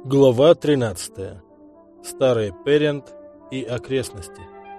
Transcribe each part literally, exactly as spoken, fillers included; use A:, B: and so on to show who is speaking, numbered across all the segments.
A: Глава тринадцатая. Старый Перент и окрестности.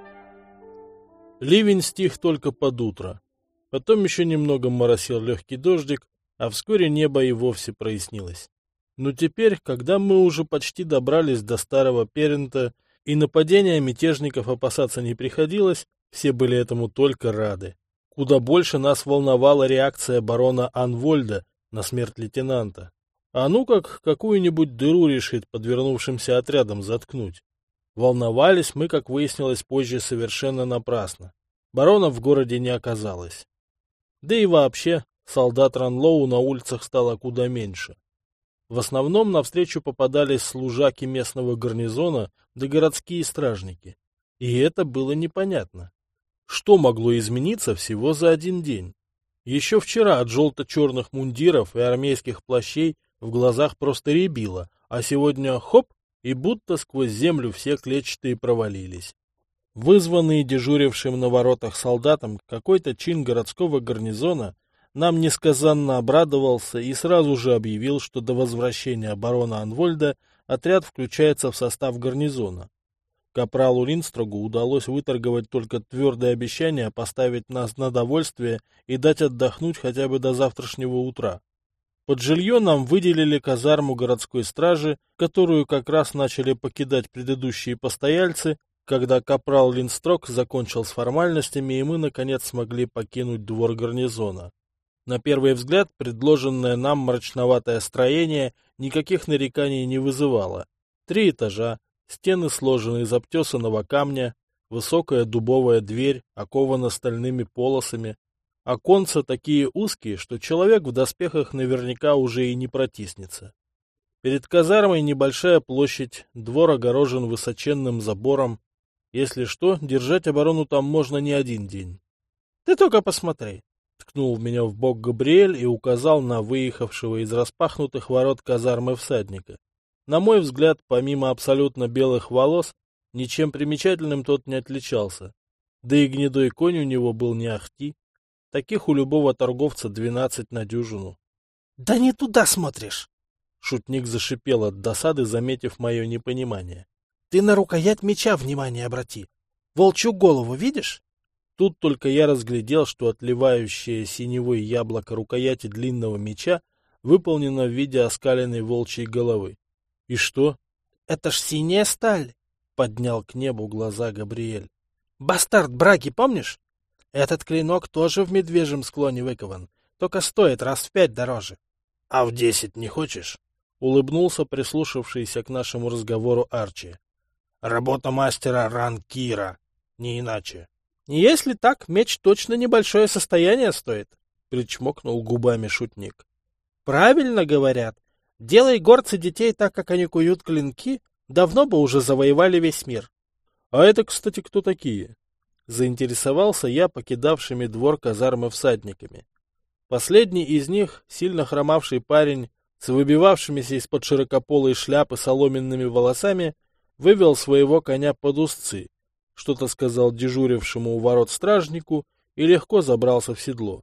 A: Ливень стих только под утро. Потом еще немного моросил легкий дождик, а вскоре небо и вовсе прояснилось. Но теперь, когда мы уже почти добрались до Старого Перента и нападения мятежников опасаться не приходилось, все были этому только рады. Куда больше нас волновала реакция барона Анвольда на смерть лейтенанта. А ну как какую-нибудь дыру решит подвернувшимся отрядом заткнуть. Волновались мы, как выяснилось позже, совершенно напрасно. Барона в городе не оказалось. Да и вообще, солдат Ранлоу на улицах стало куда меньше. В основном навстречу попадались служаки местного гарнизона да городские стражники. И это было непонятно. Что могло измениться всего за один день? Еще вчера от желто-черных мундиров и армейских плащей в глазах просто рябило, а сегодня хоп, и будто сквозь землю все клетчатые провалились. Вызванный дежурившим на воротах солдатом какой-то чин городского гарнизона нам несказанно обрадовался и сразу же объявил, что до возвращения барона Анвольда отряд включается в состав гарнизона. Капралу Линстрогу удалось выторговать только твердое обещание поставить нас на довольствие и дать отдохнуть хотя бы до завтрашнего утра. Под жилье нам выделили казарму городской стражи, которую как раз начали покидать предыдущие постояльцы, когда капрал Линстрог закончил с формальностями, и мы, наконец, смогли покинуть двор гарнизона. На первый взгляд, предложенное нам мрачноватое строение никаких нареканий не вызывало. Три этажа, стены сложены из обтесанного камня, высокая дубовая дверь, окована стальными полосами. Оконца такие узкие, что человек в доспехах наверняка уже и не протиснется. Перед казармой небольшая площадь, двор огорожен высоченным забором. Если что, держать оборону там можно не один день. — Ты только посмотри! — ткнул в меня в бок Габриэль и указал на выехавшего из распахнутых ворот казармы всадника. На мой взгляд, помимо абсолютно белых волос, ничем примечательным тот не отличался. Да и гнедой конь у него был не ахти. Таких у любого торговца двенадцать на дюжину. — Да не туда смотришь! — шутник зашипел от досады, заметив мое непонимание. — Ты на рукоять меча внимание обрати. Волчью голову видишь? Тут только я разглядел, что отливающее синевой яблоко рукояти длинного меча выполнено в виде оскаленной волчьей головы. — И что? — Это ж синяя сталь! — поднял к небу глаза Габриэль. — Бастард Браги, помнишь? Этот клинок тоже в медвежьем склоне выкован, только стоит раз в пять дороже. — А в десять не хочешь? — улыбнулся прислушавшийся к нашему разговору Арчи. — Работа мастера Ранкира, не иначе. — Если так, меч точно небольшое состояние стоит, — причмокнул губами шутник. — Правильно говорят. Делай горцы детей так, как они куют клинки, давно бы уже завоевали весь мир. — А это, кстати, кто такие? Заинтересовался я покидавшими двор казармы всадниками. Последний из них, сильно хромавший парень, с выбивавшимися из-под широкополой шляпы соломенными волосами, вывел своего коня под узцы, что-то сказал дежурившему у ворот стражнику и легко забрался в седло.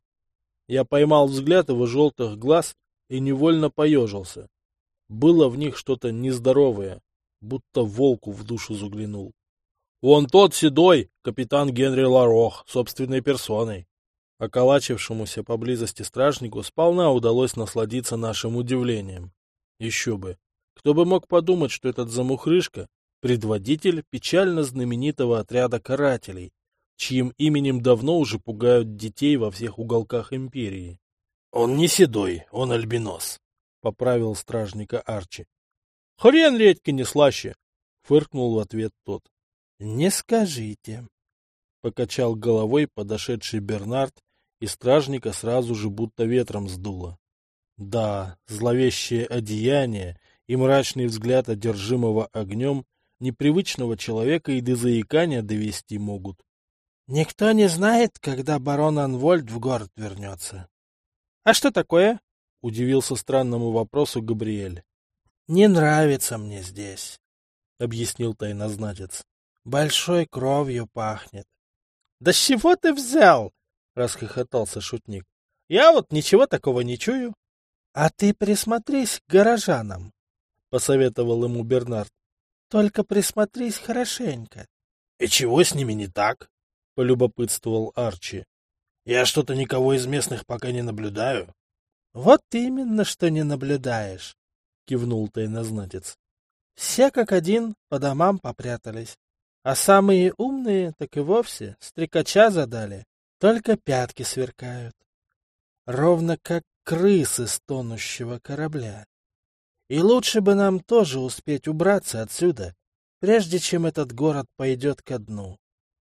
A: Я поймал взгляд его желтых глаз и невольно поежился. Было в них что-то нездоровое, будто волку в душу заглянул. «Вон тот седой, капитан Генри Ларох, собственной персоной». Околачившемуся поблизости стражнику сполна удалось насладиться нашим удивлением. Еще бы. Кто бы мог подумать, что этот замухрышка — предводитель печально знаменитого отряда карателей, чьим именем давно уже пугают детей во всех уголках империи. — Он не седой, он альбинос, — поправил стражника Арчи. — Хрен редьки не слаще, — фыркнул в ответ тот. — Не скажите, — покачал головой подошедший Бернард, и стражника сразу же будто ветром сдуло. Да, зловещее одеяние и мрачный взгляд одержимого огнем непривычного человека и до заикания довести могут. — Никто не знает, когда барон Анвольд в город вернется. — А что такое? — удивился странному вопросу Габриэль. — Не нравится мне здесь, — объяснил тайнознатец. — Большой кровью пахнет. — Да с чего ты взял? — расхохотался шутник. — Я вот ничего такого не чую. — А ты присмотрись к горожанам. посоветовал ему Бернард.
B: — Только присмотрись хорошенько.
C: — И чего с ними не так? — полюбопытствовал Арчи. — Я что-то никого из местных пока не наблюдаю.
B: — Вот именно, что не наблюдаешь, — кивнул тайнознатец. — Все как один по домам попрятались, а самые умные так и вовсе стрекача задали, только пятки сверкают. Ровно как крысы с тонущего корабля. И лучше бы нам тоже успеть убраться отсюда, прежде чем этот город пойдет ко дну.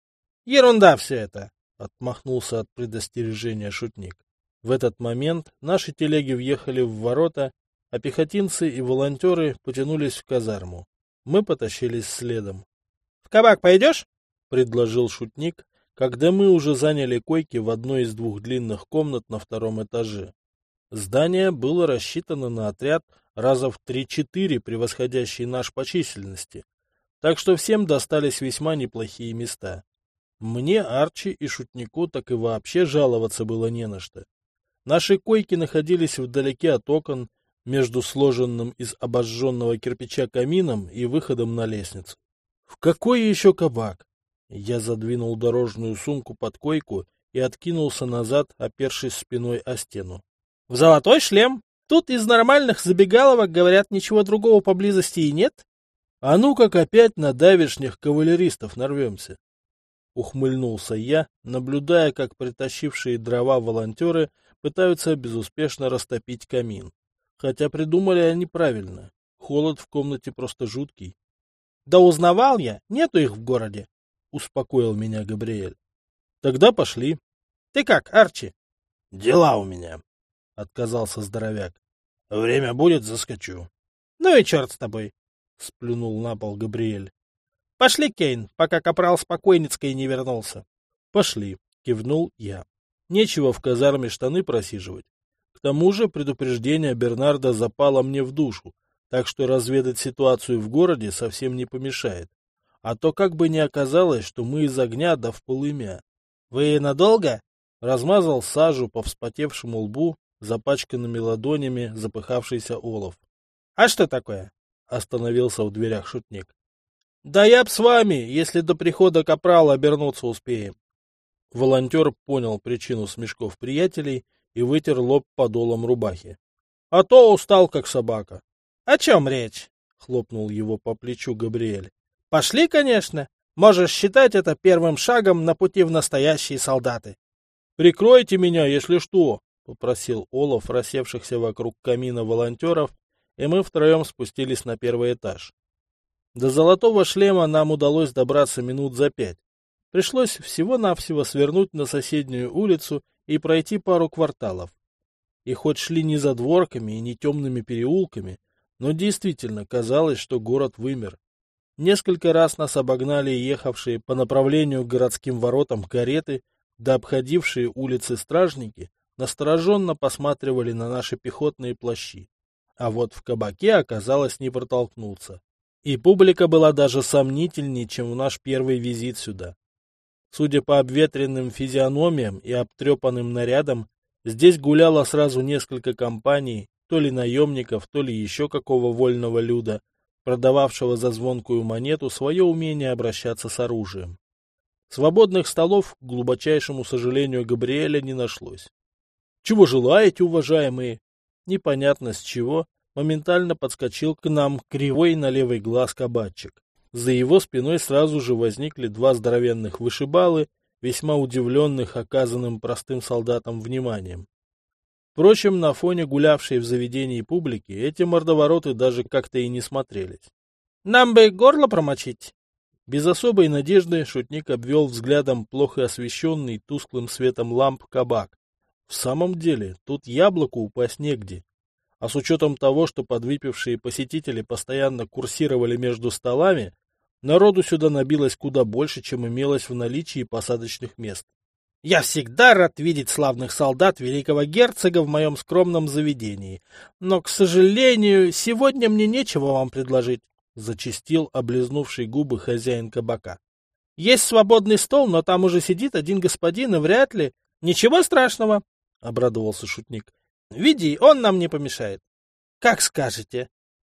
B: — Ерунда все это! — отмахнулся от предостережения шутник. В этот момент наши телеги въехали в ворота, а пехотинцы и волонтеры потянулись в казарму. Мы потащились следом. — В кабак пойдешь? — предложил шутник, когда мы уже заняли койки в одной из двух длинных комнат на втором этаже. Здание было рассчитано на отряд раза в три-четыре, превосходящий наш по численности, так что всем достались весьма неплохие места. Мне, Арчи и шутнику так и вообще жаловаться было не на что. Наши койки находились вдалеке от окон, между сложенным из обожженного кирпича камином и выходом на лестницу. В какой еще кабак? Я задвинул дорожную сумку под койку и откинулся назад, опершись спиной о стену. — В золотой шлем! Тут из нормальных забегаловок, говорят, ничего другого поблизости и нет. А ну как опять на давешних кавалеристов нарвемся. Ухмыльнулся я, наблюдая, как притащившие дрова волонтеры пытаются безуспешно растопить камин. Хотя придумали они правильно. Холод в комнате просто жуткий. — Да узнавал я, нету их в городе, — успокоил меня Габриэль. — Тогда пошли. — Ты как, Арчи?
C: — Дела у меня,
B: — отказался здоровяк.
C: — Время будет, заскочу.
B: — Ну и черт с тобой, — сплюнул на пол Габриэль. — Пошли, Кейн, пока капрал с покойницкой не вернулся. — Пошли, — кивнул я. Нечего в казарме штаны просиживать. К тому же предупреждение Бернарда запало мне в душу, так что разведать ситуацию в городе совсем не помешает. А то как бы не оказалось, что мы из огня да в полымя. — Вы надолго? — размазал сажу по вспотевшему лбу, запачканными ладонями запыхавшийся олов. — А что такое? — остановился в дверях шутник. — Да я б с вами, если до прихода капрала обернуться успеем. Волонтер понял причину смешков приятелей и вытер лоб подолом рубахи. — А то устал, как собака. — О чем речь? — хлопнул его по плечу Габриэль. — Пошли, конечно. Можешь считать это первым шагом на пути в настоящие солдаты. — Прикройте меня, если что, — попросил Олаф рассевшихся вокруг камина волонтеров, и мы втроем спустились на первый этаж. До золотого шлема нам удалось добраться минут за пять. Пришлось всего-навсего свернуть на соседнюю улицу и пройти пару кварталов. И хоть шли не задворками и не темными переулками, но действительно казалось, что город вымер. Несколько раз нас обогнали ехавшие по направлению к городским воротам кареты, да обходившие улицы стражники настороженно посматривали на наши пехотные плащи. А вот в кабаке оказалось не протолкнуться. И публика была даже сомнительнее, чем в наш первый визит сюда. Судя по обветренным физиономиям и обтрепанным нарядам, здесь гуляло сразу несколько компаний, то ли наемников, то ли еще какого вольного люда, продававшего за звонкую монету свое умение обращаться с оружием. Свободных столов, к глубочайшему сожалению Габриэля, не нашлось. — Чего желаете, уважаемые? Непонятно с чего моментально подскочил к нам кривой на левый глаз кабачик. За его спиной сразу же возникли два здоровенных вышибалы, весьма удивленных оказанным простым солдатам вниманием. Впрочем, на фоне гулявшей в заведении публики эти мордовороты даже как-то и не смотрелись. — Нам бы горло промочить! Без особой надежды шутник обвел взглядом плохо освещенный тусклым светом ламп кабак. В самом деле, тут яблоку упасть негде. А с учетом того, что подвыпившие посетители постоянно курсировали между столами, народу сюда набилось куда больше, чем имелось в наличии посадочных мест. Я всегда рад видеть славных солдат великого герцога в моем скромном заведении, но, к сожалению, сегодня мне нечего вам предложить, — зачастил облизнувший губы хозяин кабака. — Есть свободный стол, но там уже сидит один господин, и вряд ли... — Ничего страшного, — обрадовался шутник. — Веди, он нам не помешает. — Как скажете.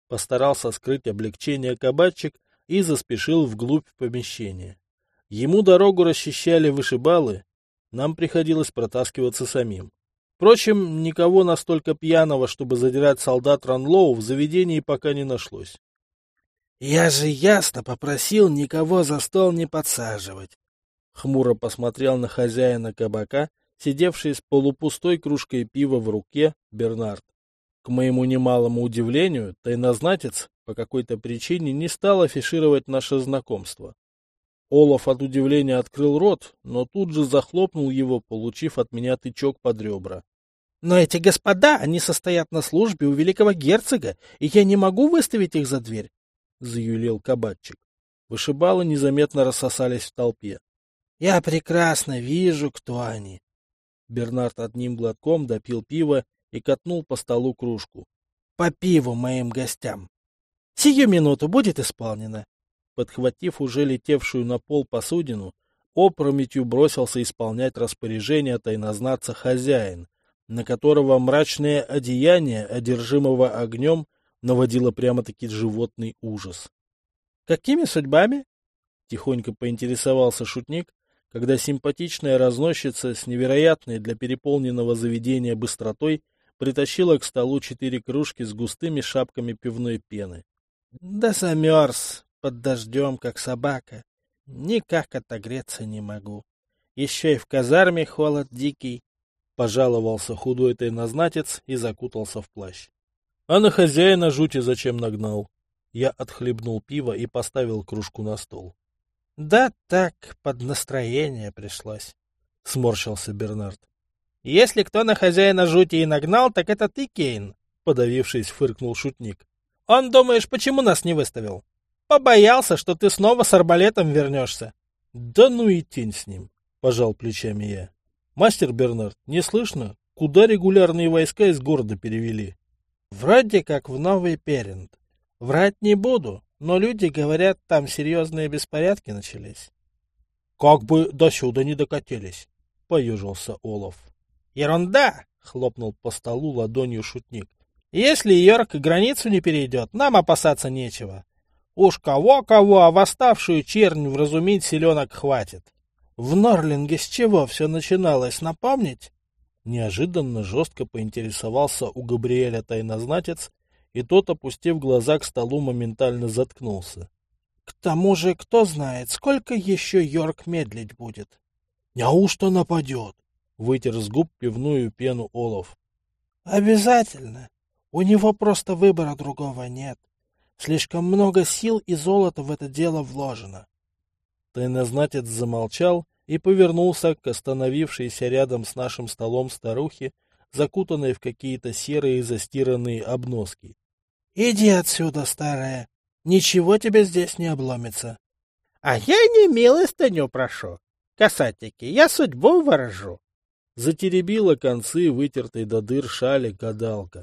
B: Постарался скрыть облегчение кабачик и заспешил вглубь помещения. Ему дорогу расчищали вышибалы, нам приходилось протаскиваться самим. Впрочем, никого настолько пьяного, чтобы задирать солдат Ранлоу, в заведении пока не нашлось.
C: — Я же ясно попросил никого за стол не подсаживать.
B: Хмуро посмотрел на хозяина кабака, сидевший с полупустой кружкой пива в руке, Бернард. К моему немалому удивлению, тайнознатец по какой-то причине не стал афишировать наше знакомство. Олаф от удивления открыл рот, но тут же захлопнул его, получив от меня тычок под ребра.
C: — Но эти господа, они состоят на службе у великого герцога, и я не могу выставить их за дверь, — заюлил кабачик. Вышибалы незаметно рассосались в толпе. — Я прекрасно вижу, кто они. Бернард одним глотком допил пиво и катнул по столу кружку. — По пиву моим гостям. — Сию минуту будет исполнено. Подхватив уже летевшую на пол посудину, опрометью бросился исполнять распоряжение тайнознатца хозяин, на которого мрачное одеяние, одержимого огнем, наводило прямо-таки животный ужас. — Какими судьбами? — тихонько поинтересовался шутник, когда симпатичная разносчица с невероятной для переполненного заведения быстротой притащила к столу четыре кружки с густыми шапками пивной пены. — Да замерз под дождем, как собака. Никак отогреться не могу. Еще и в казарме холод дикий. Пожаловался худой тайнознатец и закутался в плащ. А на хозяина жути зачем нагнал? Я отхлебнул пиво и поставил кружку на стол. — Да так, под настроение пришлось, — сморщился Бернард. — Если кто на хозяина жути и нагнал, так это ты, Кейн, — подавившись, фыркнул шутник. — Он, думаешь, почему нас не выставил? Побоялся, что ты снова с арбалетом вернешься. — Да ну и тень с ним, — пожал плечами я. — Мастер Бернард, не слышно, куда регулярные войска из города перевели? — Вроде как в Новый Перент. Врать не буду, но люди говорят, там серьезные беспорядки начались. — Как бы до сюда не докатились, — поежился Олаф. — Ерунда! — хлопнул по столу ладонью шутник. — Если Йорк границу не перейдет, нам опасаться нечего. Уж кого-кого, а восставшую чернь вразумить селенок хватит. В Норлинге с чего все начиналось, напомнить? Неожиданно жестко поинтересовался у Габриэля тайнознатец, и тот, опустив глаза к столу, моментально заткнулся. К тому же, кто знает, сколько еще Йорк медлить будет. — Неужто нападет? — вытер с губ пивную пену Олаф. — Обязательно. У него просто выбора другого нет. Слишком много сил и золота в это дело вложено. Тайнознатец замолчал и повернулся к остановившейся рядом с нашим столом старухе, закутанной в какие-то серые застиранные обноски. — Иди отсюда, старая. Ничего тебе здесь не обломится. — А я не милостыню прошу. Касатики, я судьбу выражу. Затеребила концы вытертой до дыр шали гадалка.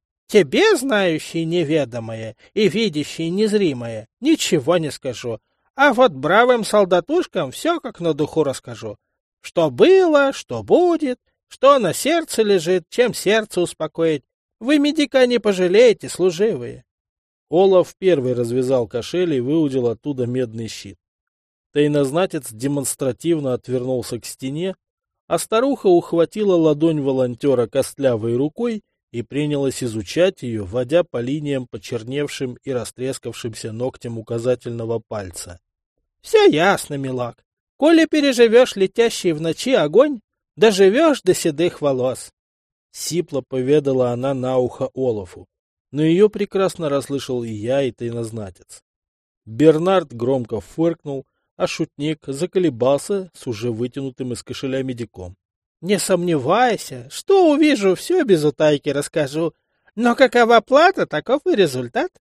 C: Тебе, знающий неведомое и видящий незримое, ничего не скажу, а вот бравым солдатушкам все как на духу расскажу. Что было, что будет, что на сердце лежит, чем сердце успокоить. Вы медика не пожалеете, служивые. Олаф первый развязал кошель и выудил оттуда медный щит. Тайнознатец демонстративно отвернулся к стене, а старуха ухватила ладонь волонтера костлявой рукой и принялась изучать ее, водя по линиям почерневшим и растрескавшимся ногтем указательного пальца. — Все ясно, милак. Коли переживешь летящий в ночи огонь, доживешь до седых волос. Сипло поведала она на ухо Олафу, но ее прекрасно расслышал и я, и тайнознатец. Бернард громко фыркнул, а шутник заколебался с уже вытянутым из кошеля медиком. Не сомневайся, что увижу, все без утайки расскажу. Но какова плата, таков и результат.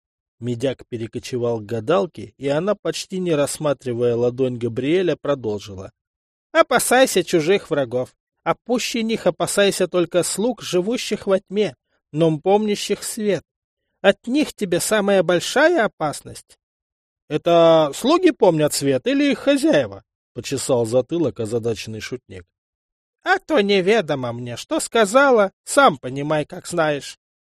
C: Медяк перекочевал к гадалке, и она, почти не рассматривая ладонь Габриэля, продолжила. Опасайся чужих врагов, а пуще них опасайся только слуг, живущих во тьме, но помнящих свет. От них тебе самая большая опасность. — Это слуги помнят свет или их хозяева? — почесал затылок озадаченный шутник. — А то неведомо мне, что сказала, сам понимай, как знаешь.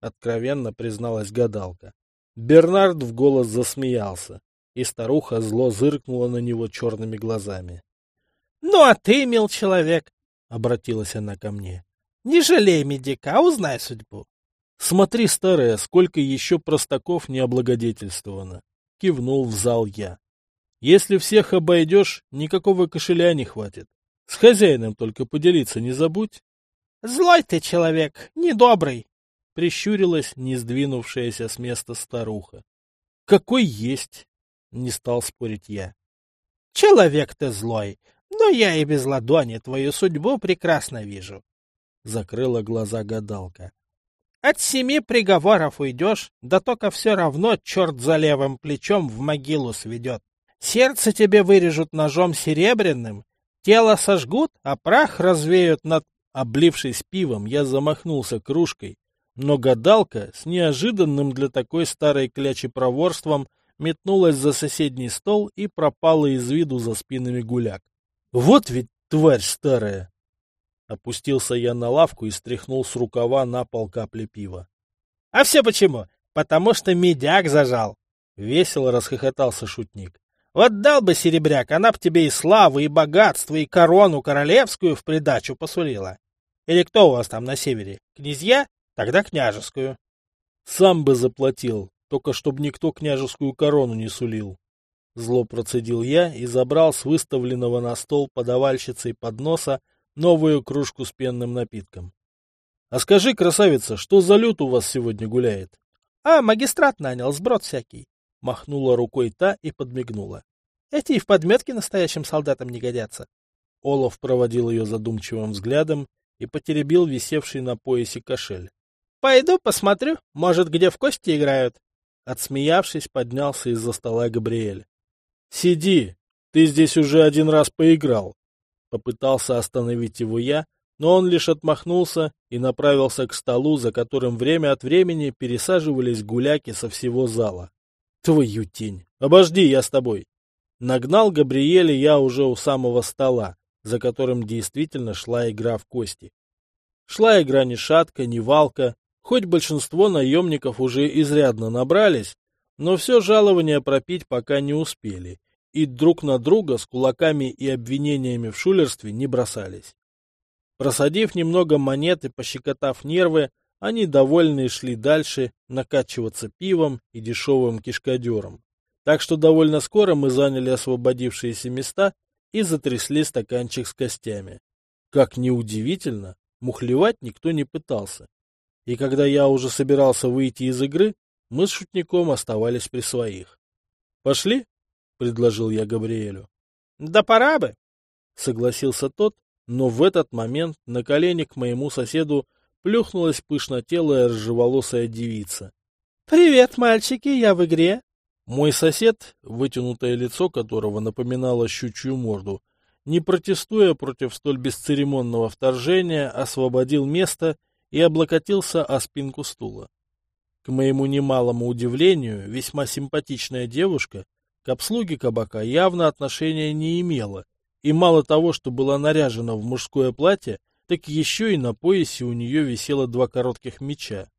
B: откровенно призналась гадалка. Бернард в голос засмеялся, и старуха зло зыркнула на него черными глазами. — Ну а ты, мил человек, — обратилась она ко мне, — не жалей медика, узнай судьбу. — Смотри, старая, сколько еще простаков не облагодетельствовано, — кивнул в зал я. — Если всех обойдешь, никакого кошеля не хватит. С хозяином только поделиться не забудь. — Злой ты человек, недобрый, — прищурилась не сдвинувшаяся с места старуха. — Какой есть, — не стал спорить я. — Человек ты злой, но я и без ладони твою судьбу прекрасно вижу, — закрыла глаза гадалка. — От семи приговоров уйдешь, да только все равно черт за левым плечом в могилу сведет. Сердце тебе вырежут ножом серебряным, тело сожгут, а прах развеют над... Облившись пивом, я замахнулся кружкой, но гадалка с неожиданным для такой старой клячи проворством метнулась за соседний стол и пропала из виду за спинами гуляк. Вот ведь тварь старая! Опустился я на лавку и стряхнул с рукава на пол капли пива. — А все почему? Потому что медяк зажал! — весело расхохотался шутник. — Вот дал бы серебряк, она б тебе и славу, и богатство, и корону королевскую в придачу посулила. Или кто у вас там на севере? Князья? Тогда княжескую. — Сам бы заплатил, только чтоб никто княжескую корону не сулил. Зло процедил я и забрал с выставленного на стол подавальщицей подноса новую кружку с пенным напитком. — А скажи, красавица, что за люд у вас сегодня гуляет? — А, магистрат нанял, сброд всякий. Махнула рукой та и подмигнула. — Эти и в подметке настоящим солдатам не годятся. Олаф проводил ее задумчивым взглядом и потеребил висевший на поясе кошель. — Пойду посмотрю, может, где в кости играют. Отсмеявшись, поднялся из-за стола Габриэль. — Сиди, ты здесь уже один раз поиграл. Попытался остановить его я, но он лишь отмахнулся и направился к столу, за которым время от времени пересаживались гуляки со всего зала. — Твою тень! Обожди, я с тобой! Нагнал Габриэля я уже у самого стола, за которым действительно шла игра в кости. Шла игра ни шатка, ни валка, хоть большинство наемников уже изрядно набрались, но все жалования пропить пока не успели, и друг на друга с кулаками и обвинениями в шулерстве не бросались. Просадив немного монет и пощекотав нервы, они довольные шли дальше накачиваться пивом и дешевым кишкадером. Так что довольно скоро мы заняли освободившиеся места и затрясли стаканчик с костями. Как ни удивительно, мухлевать никто не пытался. И когда я уже собирался выйти из игры, мы с шутником оставались при своих. — Пошли? — предложил я Габриэлю. — Да пора бы, — согласился тот, но в этот момент на колени к моему соседу плюхнулась пышнотелая рыжеволосая девица. — Привет, мальчики, я в игре. Мой сосед, вытянутое лицо которого напоминало щучью морду, не протестуя против столь бесцеремонного вторжения, освободил место и облокотился о спинку стула. К моему немалому удивлению, весьма симпатичная девушка к обслуге кабака явно отношения не имела, и мало того, что была наряжена в мужское платье, так еще и на поясе у нее висело два коротких меча.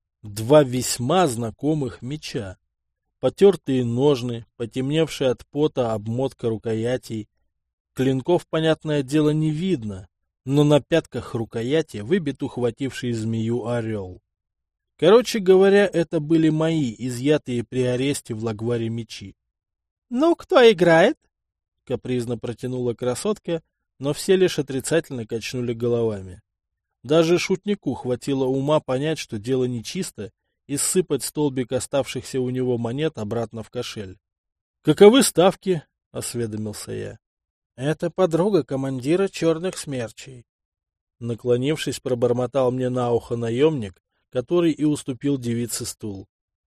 B: Два весьма знакомых меча. Потертые ножны, потемневшая от пота обмотка рукоятей. Клинков, понятное дело, не видно, но на пятках рукояти выбит ухвативший змею орел. Короче говоря, это были мои, изъятые при аресте в Лагваре мечи. — Ну, кто играет? — капризно протянула красотка, но все лишь отрицательно качнули головами. Даже шутнику хватило ума понять, что дело нечисто, и ссыпать столбик оставшихся у него монет обратно в кошель. — Каковы ставки? — осведомился я. — Это подруга командира черных смерчей. Наклонившись, пробормотал мне на ухо наемник, который и уступил девице стул.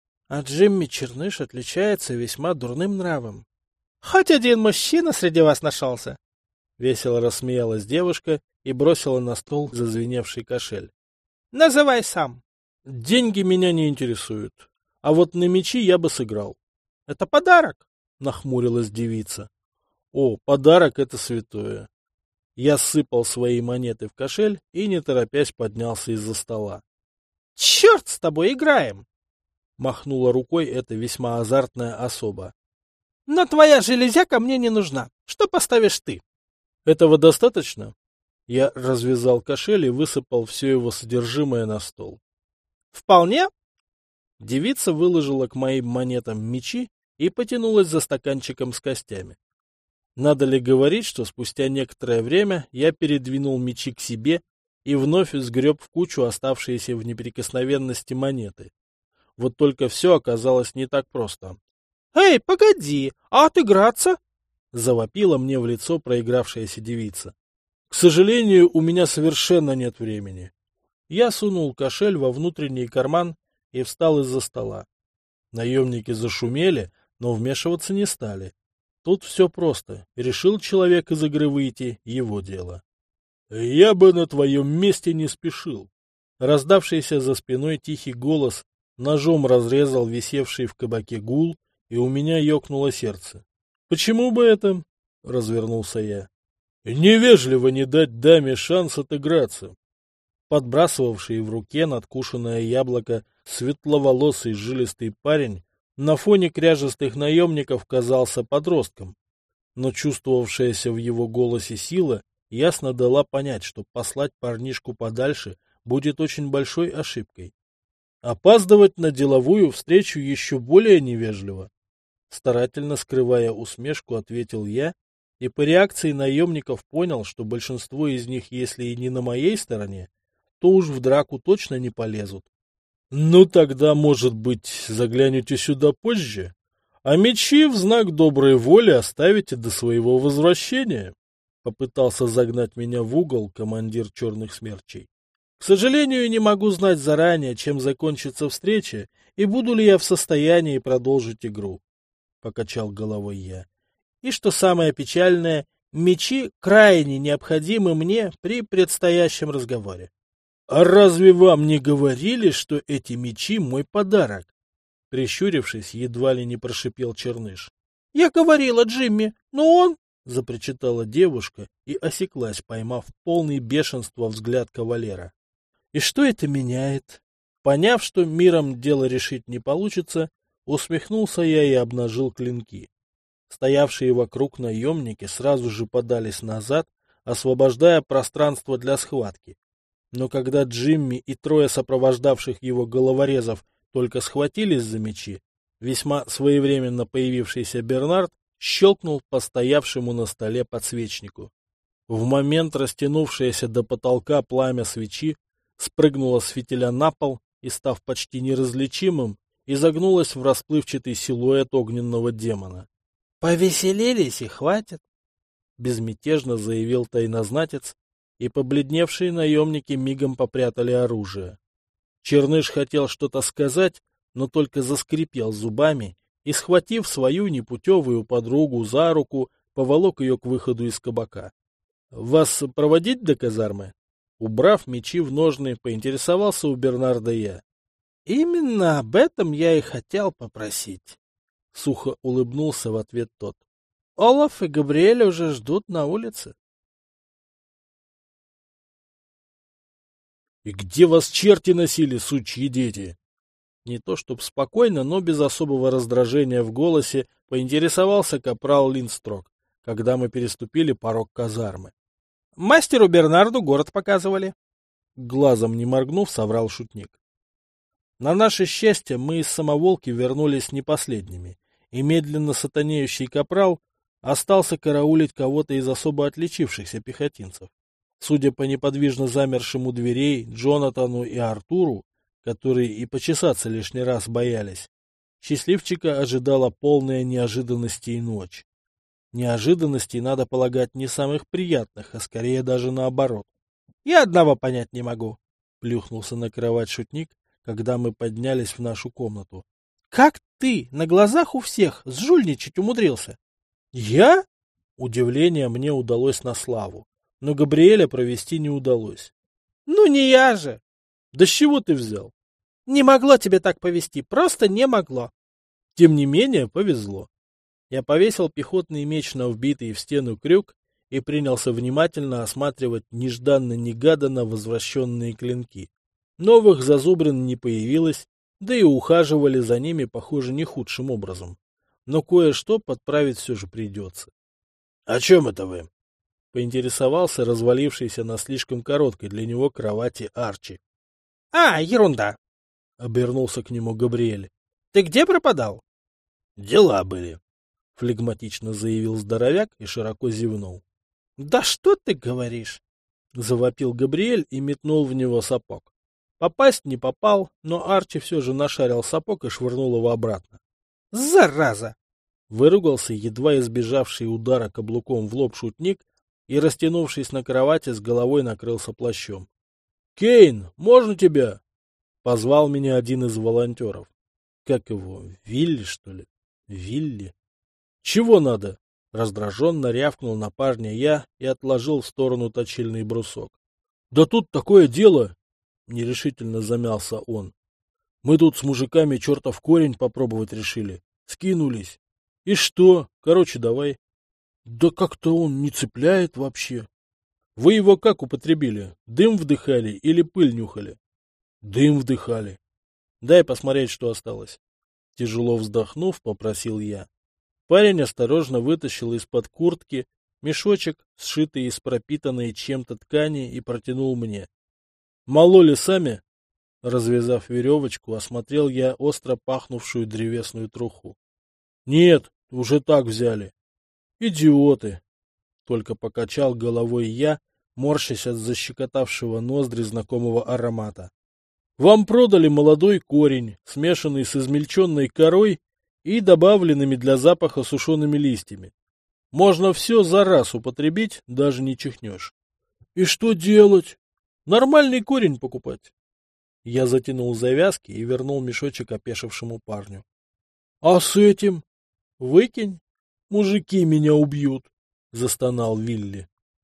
B: А Джимми Черныш отличается весьма дурным нравом. — Хоть один мужчина среди вас нашелся! — весело рассмеялась девушка и бросила на стол зазвеневший кошель. — Называй сам. — Деньги меня не интересуют, а вот на мечи я бы сыграл. — Это подарок! — нахмурилась девица. — О, подарок — это святое. Я сыпал свои монеты в кошель и, не торопясь, поднялся из-за стола.
C: Черт с тобой, играем! Махнула рукой эта весьма азартная особа. Но твоя железяка мне не нужна. Что поставишь ты?
A: Этого достаточно? Я развязал кошель и высыпал все его содержимое на стол.
C: Вполне.
A: Девица выложила к моим монетам мечи и потянулась за стаканчиком с костями. Надо ли говорить, что спустя некоторое время я передвинул мечи к себе и вновь сгреб в кучу оставшиеся в неприкосновенности монеты. Вот только все оказалось не так просто.
C: — Эй, погоди, а отыграться?
A: — завопила мне в лицо проигравшаяся девица. — К сожалению, у меня совершенно нет времени. Я сунул кошель во внутренний карман и встал из-за стола. Наемники зашумели, но вмешиваться не стали. Тут все просто. Решил человек из игры выйти — его дело. — Я бы на твоем месте не спешил. Раздавшийся за спиной тихий голос ножом разрезал висевший в кабаке гул, и у меня ёкнуло сердце. — Почему бы это? — развернулся я. — Невежливо не дать даме шанс отыграться. Подбрасывавший в руке надкушенное яблоко светловолосый жилистый парень на фоне кряжестых наемников казался подростком, но чувствовавшаяся в его голосе сила ясно дала понять, что послать парнишку подальше будет очень большой ошибкой. Опаздывать на деловую встречу еще более невежливо. Старательно скрывая усмешку, ответил я, и по реакции наемников понял, что большинство из них, если и не на моей стороне, то уж в драку точно не полезут. — Ну тогда, может быть, заглянете сюда позже, а мечи в знак доброй воли оставите до своего возвращения, — попытался загнать меня в угол командир черных смерчей. — К сожалению, не могу знать заранее, чем закончится встреча, и буду ли я в состоянии продолжить игру, — покачал головой я. И что самое печальное, мечи крайне необходимы мне при предстоящем разговоре. — А разве вам не говорили, что эти мечи мой подарок? Прищурившись, едва ли не прошипел Черныш. — Я говорила Джимми, но он... — запричитала девушка и осеклась, поймав полный бешенства взгляд кавалера. — И что это меняет? Поняв, что миром дело решить не получится, усмехнулся я и обнажил клинки. Стоявшие вокруг наемники сразу же подались назад, освобождая пространство для схватки. Но когда Джимми и трое сопровождавших его головорезов только схватились за мечи, весьма своевременно появившийся Бернард щелкнул по стоявшему на столе подсвечнику. В момент растянувшееся до потолка пламя свечи спрыгнуло с фитиля на пол и, став почти неразличимым, изогнулось в расплывчатый силуэт огненного демона. — Повеселились и хватит, — безмятежно заявил тайнознатец, и побледневшие наемники мигом попрятали оружие. Черныш хотел что-то сказать, но только заскрипел зубами и, схватив свою непутевую подругу за руку, поволок ее к выходу из кабака. — Вас проводить до казармы? Убрав мечи в ножны, поинтересовался у Бернарда я. — Именно об этом я и хотел попросить. Сухо улыбнулся в ответ тот. — Олаф и Габриэль уже ждут на улице. — И где вас черти носили, сучьи дети? Не то чтоб спокойно, но без особого раздражения в голосе поинтересовался капрал Линдстрок, когда мы переступили порог казармы. — Мастеру Бернарду город показывали. Глазом не моргнув, соврал шутник. На наше счастье мы из самоволки вернулись не последними, и медленно сатанеющий капрал остался караулить кого-то из особо отличившихся пехотинцев. Судя по неподвижно замершим у дверей Джонатану и Артуру, которые и почесаться лишний раз боялись, счастливчика ожидала полная неожиданностей ночь. Неожиданностей, надо полагать, не самых приятных, а скорее даже наоборот. — Я одного понять не могу, — плюхнулся на кровать шутник, когда мы поднялись в нашу комнату. — Как ты на глазах у всех сжульничать умудрился? — Я? Удивление мне удалось на славу, но Габриэля провести не удалось. — Ну не я же! — Да с чего ты взял? — Не могло тебе так повести, просто не могло. Тем не менее, повезло. Я повесил пехотный меч на вбитый в стену крюк и принялся внимательно осматривать нежданно-негаданно возвращенные клинки.
B: Новых зазубрин не появилось, да и ухаживали за ними, похоже, не худшим образом. Но кое-что подправить все же придется. — О чем это вы? — поинтересовался развалившийся на слишком короткой для него кровати Арчи. — А, ерунда! — обернулся к нему Габриэль. — Ты где пропадал? — Дела были, — флегматично заявил здоровяк и широко зевнул. — Да что ты говоришь? — завопил Габриэль и метнул в него сапог. Попасть не попал, но Арчи все же нашарил сапог и швырнул его обратно. — Зараза! — выругался едва избежавший удара каблуком в лоб шутник и, растянувшись на кровати, с головой накрылся плащом. — Кейн, можно тебя? — позвал меня один из волонтеров. Как его, Вилли, что ли? Вилли? — Чего надо? — раздраженно рявкнул на парня я и отложил в сторону точильный брусок. — Да тут такое дело! — нерешительно замялся он. — Мы тут с мужиками чертов корень попробовать решили. Скинулись. — И что? Короче, давай. — Да как-то он не цепляет вообще. — Вы его как употребили? Дым вдыхали или пыль нюхали? — Дым вдыхали. — Дай посмотреть, что осталось. Тяжело вздохнув, попросил я. Парень осторожно вытащил из-под куртки мешочек, сшитый из пропитанной чем-то ткани, и протянул мне. Мололи сами? Развязав веревочку, осмотрел я остро пахнувшую древесную труху. Нет, уже так взяли. Идиоты! Только покачал головой я, морщась от защекотавшего ноздри знакомого аромата. Вам продали молодой корень, смешанный с измельченной корой и добавленными для запаха сушеными листьями. Можно все за раз употребить, даже не чихнешь. И что делать? Нормальный корень покупать. Я затянул завязки и вернул мешочек опешившему парню. — А с этим? — Выкинь. Мужики меня убьют, — застонал Вилли.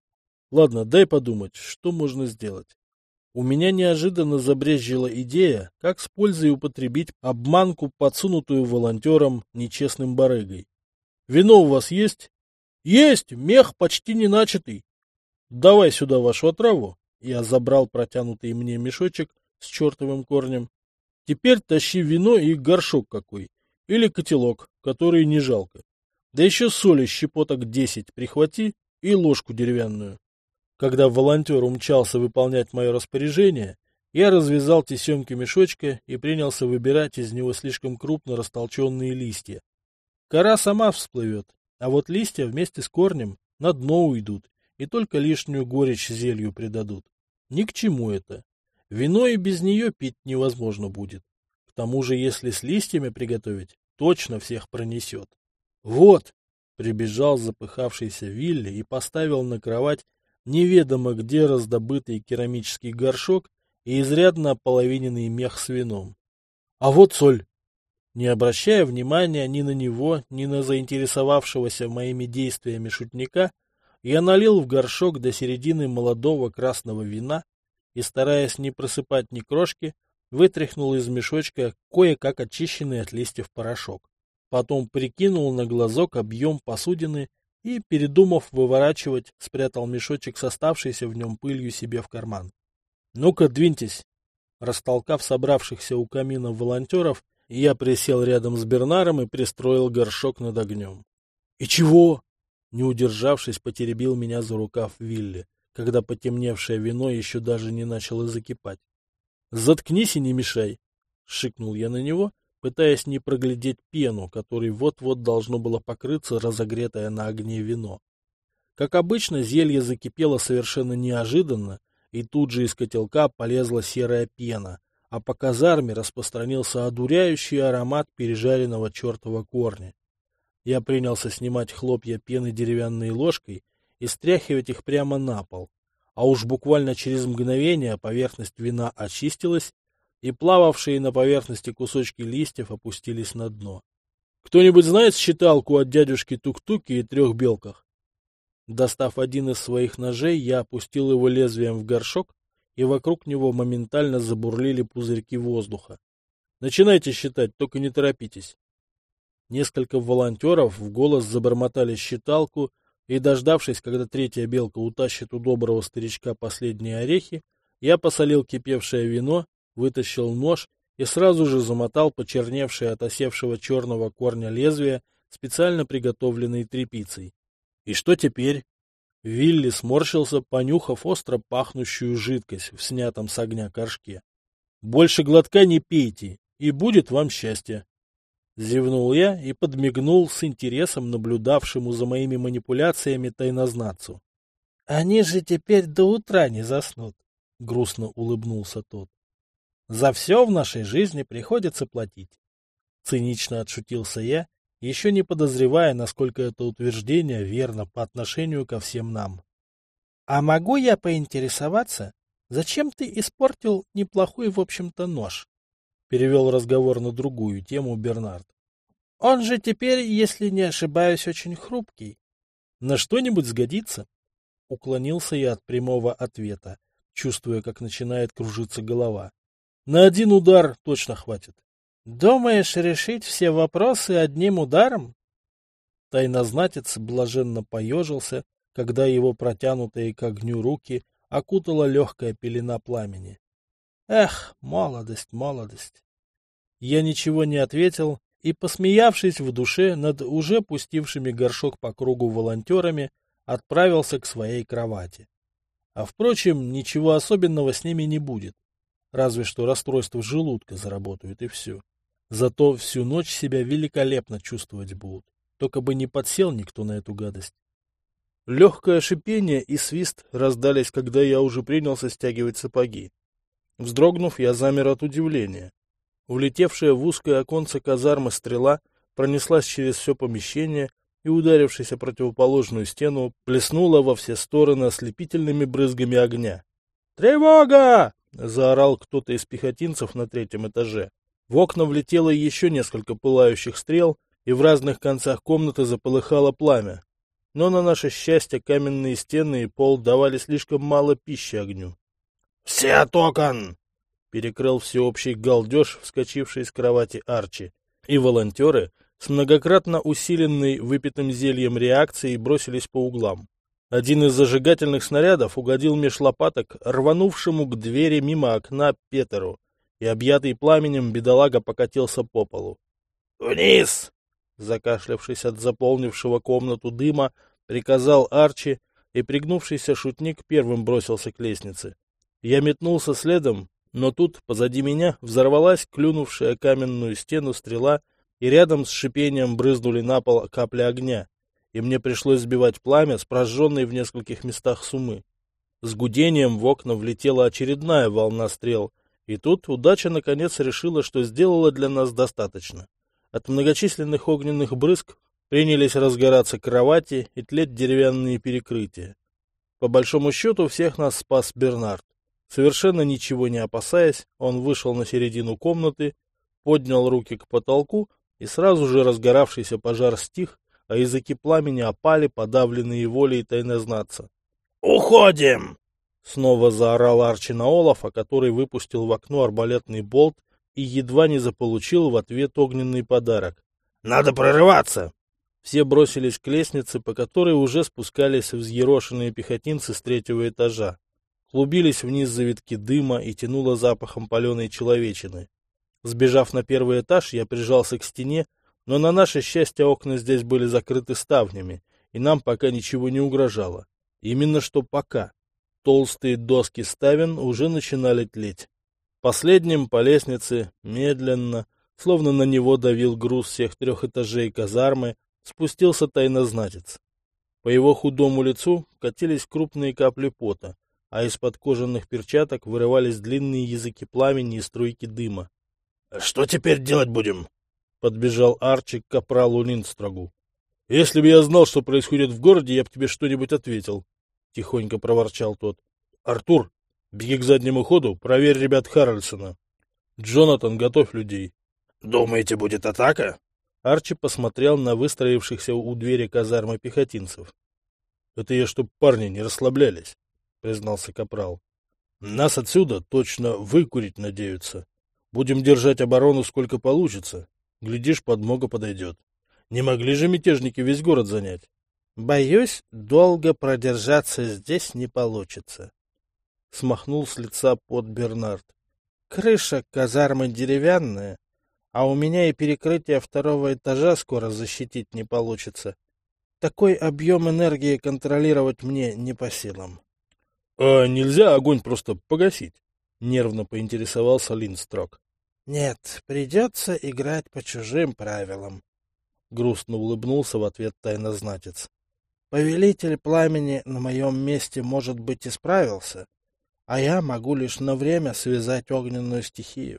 B: — Ладно, дай подумать, что можно сделать. У меня неожиданно забрезжила идея, как с пользой употребить обманку, подсунутую волонтером нечестным барыгой. — Вино у вас есть? — Есть, мех почти не начатый. — Давай сюда вашу отраву. Я забрал протянутый мне мешочек с чертовым корнем. Теперь тащи вино и горшок какой. Или котелок, который не жалко. Да еще соли щепоток десять прихвати и ложку деревянную. Когда волонтер умчался выполнять мое распоряжение, я развязал тесемки мешочка и принялся выбирать из него слишком крупно растолченные листья. Кора сама всплывет, а вот листья вместе с корнем на дно уйдут и только лишнюю горечь зелью придадут. Ни к чему это. Вино и без нее пить невозможно будет. К тому же, если с листьями приготовить, точно всех пронесет. Вот! Прибежал запыхавшийся Вилли и поставил на кровать неведомо где раздобытый керамический горшок и изрядно ополовиненный мех с вином. А вот соль. Не обращая внимания ни на него, ни на заинтересовавшегося моими действиями шутника, я налил в горшок до середины молодого красного вина и, стараясь не просыпать ни крошки, вытряхнул из мешочка кое-как очищенный от листьев порошок. Потом прикинул на глазок объем посудины и, передумав выворачивать, спрятал мешочек с оставшейся в нем пылью себе в карман. — Ну-ка, двиньтесь! Растолкав собравшихся у камина волонтеров, я присел рядом с Бернаром и пристроил горшок над огнем. — И чего? Не удержавшись, потеребил меня за рукав Вилли, когда потемневшее вино еще даже не начало закипать. — Заткнись и не мешай! — шикнул я на него, пытаясь не проглядеть пену, которой вот-вот должно было покрыться разогретое на огне вино. Как обычно, зелье закипело совершенно неожиданно, и тут же из котелка полезла серая пена, а по казарме распространился одуряющий аромат пережаренного чертова корня. Я принялся снимать хлопья пены деревянной ложкой и стряхивать их прямо на пол, а уж буквально через мгновение поверхность вина очистилась, и плававшие на поверхности кусочки листьев опустились на дно. Кто-нибудь знает считалку от дядюшки Тук-Туки и трех белках? Достав один из своих ножей, я опустил его лезвием в горшок, и вокруг него моментально забурлили пузырьки воздуха. Начинайте считать, только не торопитесь. Несколько волонтеров в голос забормотали считалку, и, дождавшись, когда третья белка утащит у доброго старичка последние орехи, я посолил кипевшее вино вытащил нож и сразу же замотал почерневшее от осевшего черного корня лезвие специально приготовленной тряпицей. И что теперь? Вилли сморщился, понюхав остро пахнущую жидкость в снятом с огня горшке. «Больше глотка не пейте, и будет вам счастье!» Зевнул я и подмигнул с интересом наблюдавшему за моими манипуляциями тайнознатцу. «Они же теперь до утра не заснут!» — грустно улыбнулся тот. «За все в нашей жизни приходится платить!» Цинично отшутился я, еще не подозревая, насколько это утверждение верно по отношению ко всем нам. «А могу я поинтересоваться, зачем ты испортил неплохой, в общем-то, нож?» Перевел разговор на другую тему Бернард. «Он же теперь, если не ошибаюсь, очень хрупкий. На что-нибудь сгодится?» Уклонился я от прямого ответа, чувствуя, как начинает кружиться голова. «На один удар точно хватит». «Думаешь решить все вопросы одним ударом?» Тайнознатец блаженно поежился, когда его протянутые к огню руки окутала легкая пелена пламени. «Эх, молодость, молодость!» Я ничего не ответил и, посмеявшись в душе над уже пустившими горшок по кругу волонтерами, отправился к своей кровати. А впрочем, ничего особенного с ними не будет, разве что расстройство желудка заработают и все. Зато всю ночь себя великолепно чувствовать будут, только бы не подсел никто на эту гадость. Легкое шипение и свист раздались, когда я уже принялся стягивать сапоги. Вздрогнув, я замер от удивления. Влетевшая в узкое оконце казармы стрела пронеслась через все помещение и, ударившись о противоположную стену, плеснула во все стороны ослепительными брызгами огня. «Тревога!» — заорал кто-то из пехотинцев на третьем этаже. В окна влетело еще несколько пылающих стрел, и в разных концах комнаты заполыхало пламя. Но на наше счастье каменные стены и пол давали слишком мало пищи огню. «Все от окон!» — перекрыл всеобщий галдеж, вскочивший с кровати Арчи, и волонтеры с многократно усиленной выпитым зельем реакцией бросились по углам. Один из зажигательных снарядов угодил меж лопаток рванувшему к двери мимо окна Петеру, и, объятый пламенем, бедолага покатился по полу. «Вниз!» — закашлявшись от заполнившего комнату дыма, приказал Арчи, и пригнувшийся шутник первым бросился к лестнице. Я метнулся следом, но тут позади меня взорвалась клюнувшая каменную стену стрела, и рядом с шипением брызнули на пол капли огня, и мне пришлось сбивать пламя с прожженной в нескольких местах сумы. С гудением в окна влетела очередная волна стрел, и тут удача наконец решила, что сделала для нас достаточно. От многочисленных огненных брызг принялись разгораться кровати и тлеть деревянные перекрытия. По большому счету всех нас спас Бернард. Совершенно ничего не опасаясь, он вышел на середину комнаты, поднял руки к потолку, и сразу же разгоравшийся пожар стих, а языки пламени опали, подавленные волей тайнознатца. «Уходим!» Снова заорал Арчи на Олафа, который выпустил в окно арбалетный болт и едва не заполучил в ответ огненный подарок. «Надо прорываться!» Все бросились к лестнице, по которой уже спускались взъерошенные пехотинцы с третьего этажа. Клубились вниз завитки дыма и тянуло запахом паленой человечины. Сбежав на первый этаж, я прижался к стене, но на наше счастье окна здесь были закрыты ставнями, и нам пока ничего не угрожало. Именно что пока. Толстые доски ставен уже начинали тлеть. Последним по лестнице, медленно, словно на него давил груз всех трех этажей казармы, спустился тайнознатец. По его худому лицу катились крупные капли пота, а из-под кожаных перчаток вырывались длинные языки пламени и струйки дыма. — Что теперь делать будем? — подбежал Арчи к капралу Линдстрогу. — Если бы я знал, что происходит в городе, я бы тебе что-нибудь ответил, — тихонько проворчал тот. — Артур, беги к заднему ходу, проверь ребят Харрельсона. Джонатан, готовь людей. — Думаете, будет атака? Арчи посмотрел на выстроившихся у двери казармы пехотинцев. — Это я, чтоб парни не расслаблялись, — признался капрал. — Нас отсюда точно выкурить надеются. Будем держать оборону сколько получится. Глядишь, подмога подойдет. Не могли же мятежники весь город занять? — Боюсь, долго продержаться здесь не получится. Смахнул с лица пот Бернард. —
C: крыша казармы деревянная, а у меня и перекрытие второго этажа скоро защитить не получится. Такой объем энергии контролировать мне не по силам.
A: — А нельзя огонь просто погасить? — нервно поинтересовался Линдстрок.
C: — Нет, придется играть по чужим правилам. Грустно улыбнулся в ответ тайнознатец. Повелитель пламени на моем месте, может быть, и справился, а я могу лишь на время связать огненную стихию.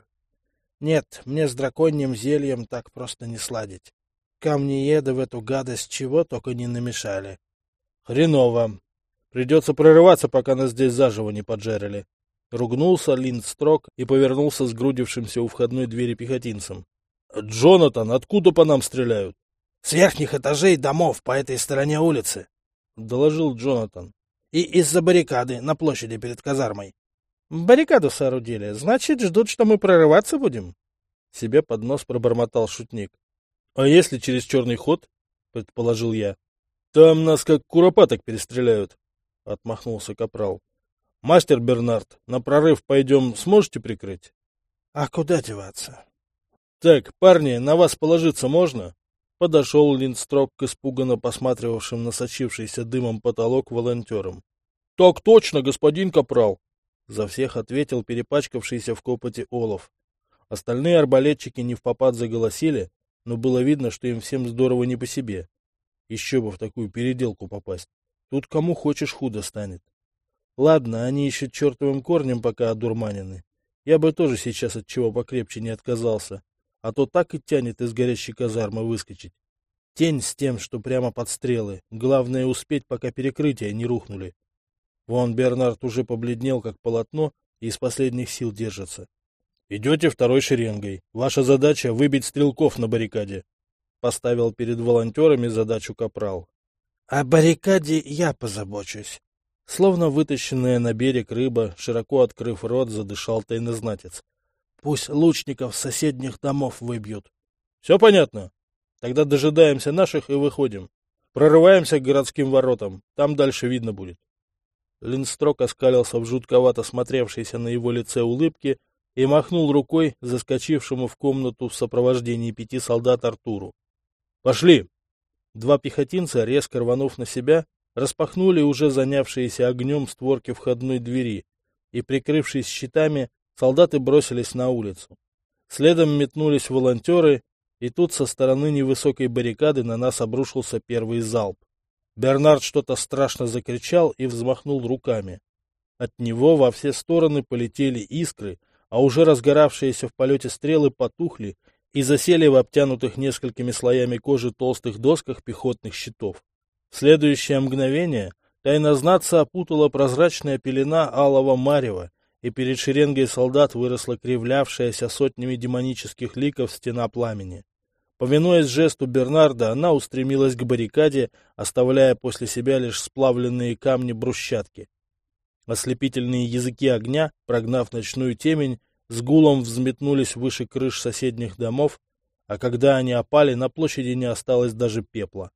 C: Нет, мне с драконьим зельем так просто не сладить. Камнееды в эту гадость чего только не намешали.
A: Хреново. Придется прорываться, пока нас здесь заживо не поджарили. Ругнулся Линдстрок и повернулся с сгрудившимся у входной двери пехотинцем. Джонатан, откуда по нам стреляют?
C: С верхних этажей домов по этой стороне улицы, — доложил Джонатан. — И из-за баррикады на площади перед казармой. — Баррикаду соорудили, значит, ждут, что мы прорываться будем? Себе под нос пробормотал шутник.
A: — А если через черный ход? — предположил я. — Там нас как куропаток перестреляют, — отмахнулся капрал. — Мастер Бернард, на прорыв пойдем сможете прикрыть?
C: — А куда деваться?
A: — Так, парни, на вас положиться можно? Подошел Линдстрок к испуганно посматривавшим на сочившийся дымом потолок волонтерам. — Так точно, господин капрал! — за всех ответил перепачкавшийся в копоти олов. Остальные арбалетчики невпопад заголосили, но было видно, что им всем здорово не по себе. Еще бы в такую переделку попасть. Тут кому хочешь худо станет. Ладно, они еще чертовым корнем пока одурманены. Я бы тоже сейчас от чего покрепче не отказался. А то так и тянет из горящей казармы выскочить. Тень с тем, что прямо под стрелы. Главное успеть, пока перекрытия не рухнули. Вон Бернард уже побледнел, как полотно, и из последних сил держится. — Идете второй шеренгой. Ваша задача — выбить стрелков на баррикаде. Поставил перед волонтерами задачу капрал.
C: — О баррикаде я позабочусь.
A: Словно вытащенная на берег рыба, широко открыв рот, задышал тайнознатец.
C: Пусть лучников с соседних домов выбьют.
A: — Все понятно? Тогда дожидаемся наших и выходим. Прорываемся к городским воротам. Там дальше видно будет. Линдстрок оскалился в жутковато смотревшейся на его лице улыбке и махнул рукой заскочившему в комнату в сопровождении пяти солдат Артуру. — Пошли! Два пехотинца, резко рванув на себя, распахнули уже занявшиеся огнем створки входной двери и, прикрывшись щитами, солдаты бросились на улицу. Следом метнулись волонтеры, и тут со стороны невысокой баррикады на нас обрушился первый залп. Бернард что-то страшно закричал и взмахнул руками. От него во все стороны полетели искры, а уже разгоравшиеся в полете стрелы потухли и засели в обтянутых несколькими слоями кожи толстых досках пехотных щитов. В следующее мгновение тайнознатца опутала прозрачная пелена алого марева, и перед шеренгой солдат выросла кривлявшаяся сотнями демонических ликов стена пламени. Повинуясь жесту Бернарда, она устремилась к баррикаде, оставляя после себя лишь сплавленные камни брусчатки. Ослепительные языки огня, прогнав ночную темень, с гулом взметнулись выше крыш соседних домов, а когда они опали, на площади не осталось даже пепла.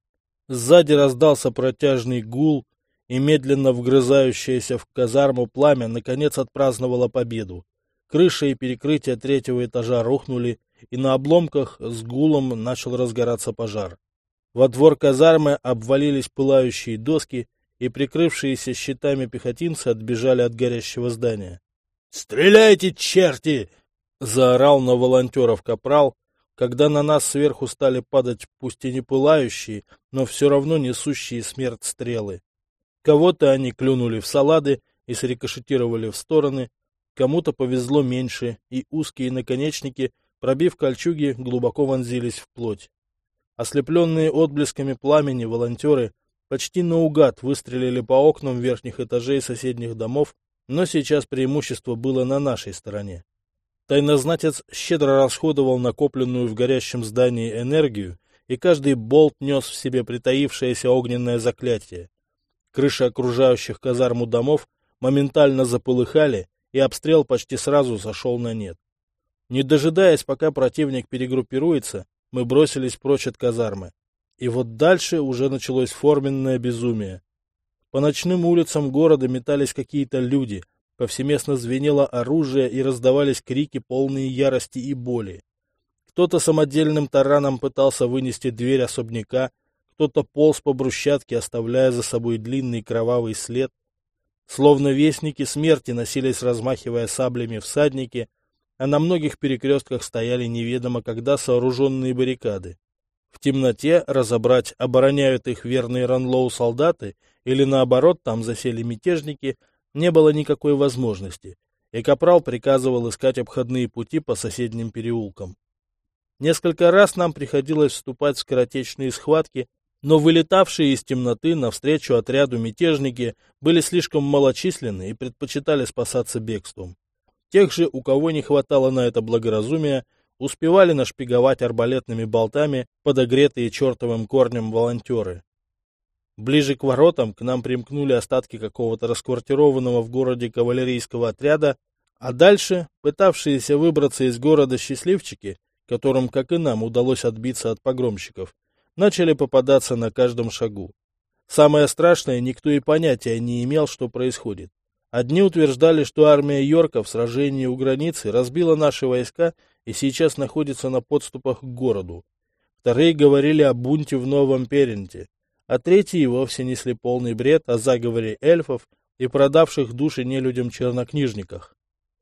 A: Сзади раздался протяжный гул, и медленно вгрызающееся в казарму пламя наконец отпраздновало победу. Крыша и перекрытия третьего этажа рухнули, и на обломках с гулом начал разгораться пожар. Во двор казармы обвалились пылающие доски, и прикрывшиеся щитами пехотинцы отбежали от горящего здания. «Стреляйте, черти!» — заорал на волонтеров капрал, когда на нас сверху стали падать пусть и не пылающие, но все равно несущие смерть стрелы. Кого-то они клюнули в салады и срикошетировали в стороны, кому-то повезло меньше, и узкие наконечники, пробив кольчуги, глубоко вонзились в плоть. Ослепленные отблесками пламени волонтеры почти наугад выстрелили по окнам верхних этажей соседних домов, но сейчас преимущество было на нашей стороне. Тайнознатец щедро расходовал накопленную в горящем здании энергию, и каждый болт нес в себе притаившееся огненное заклятие. Крыши окружающих казарму домов моментально заполыхали, и обстрел почти сразу сошел на нет. Не дожидаясь, пока противник перегруппируется, мы бросились прочь от казармы. И вот дальше уже началось форменное безумие. По ночным улицам города метались какие-то люди,
B: Повсеместно звенело оружие и раздавались крики, полные ярости и боли. Кто-то самодельным тараном пытался вынести дверь особняка, кто-то полз по брусчатке, оставляя за собой длинный кровавый след. Словно вестники смерти носились, размахивая саблями всадники, а на многих перекрестках стояли неведомо когда сооруженные баррикады. В темноте разобрать, обороняют их верные Ранлоу солдаты или наоборот там засели мятежники, не было никакой возможности, и капрал приказывал искать обходные пути по соседним переулкам. Несколько раз нам приходилось вступать в скоротечные схватки, но вылетавшие из темноты навстречу отряду мятежники были слишком малочисленны и предпочитали спасаться бегством. Тех же, у кого не хватало на это благоразумия, успевали нашпиговать арбалетными болтами подогретые чертовым корнем волонтеры. Ближе к воротам к нам примкнули остатки какого-то расквартированного в городе кавалерийского отряда, а дальше пытавшиеся выбраться из города счастливчики, которым, как и нам, удалось отбиться от погромщиков, начали попадаться на каждом шагу. Самое страшное, никто и понятия не имел, что происходит. Одни утверждали, что армия Йорка в сражении у границы разбила наши войска и сейчас находится на подступах к городу. Вторые говорили о бунте в Новом Перенте, а третьи и вовсе несли полный бред о заговоре эльфов и продавших души нелюдям чернокнижниках.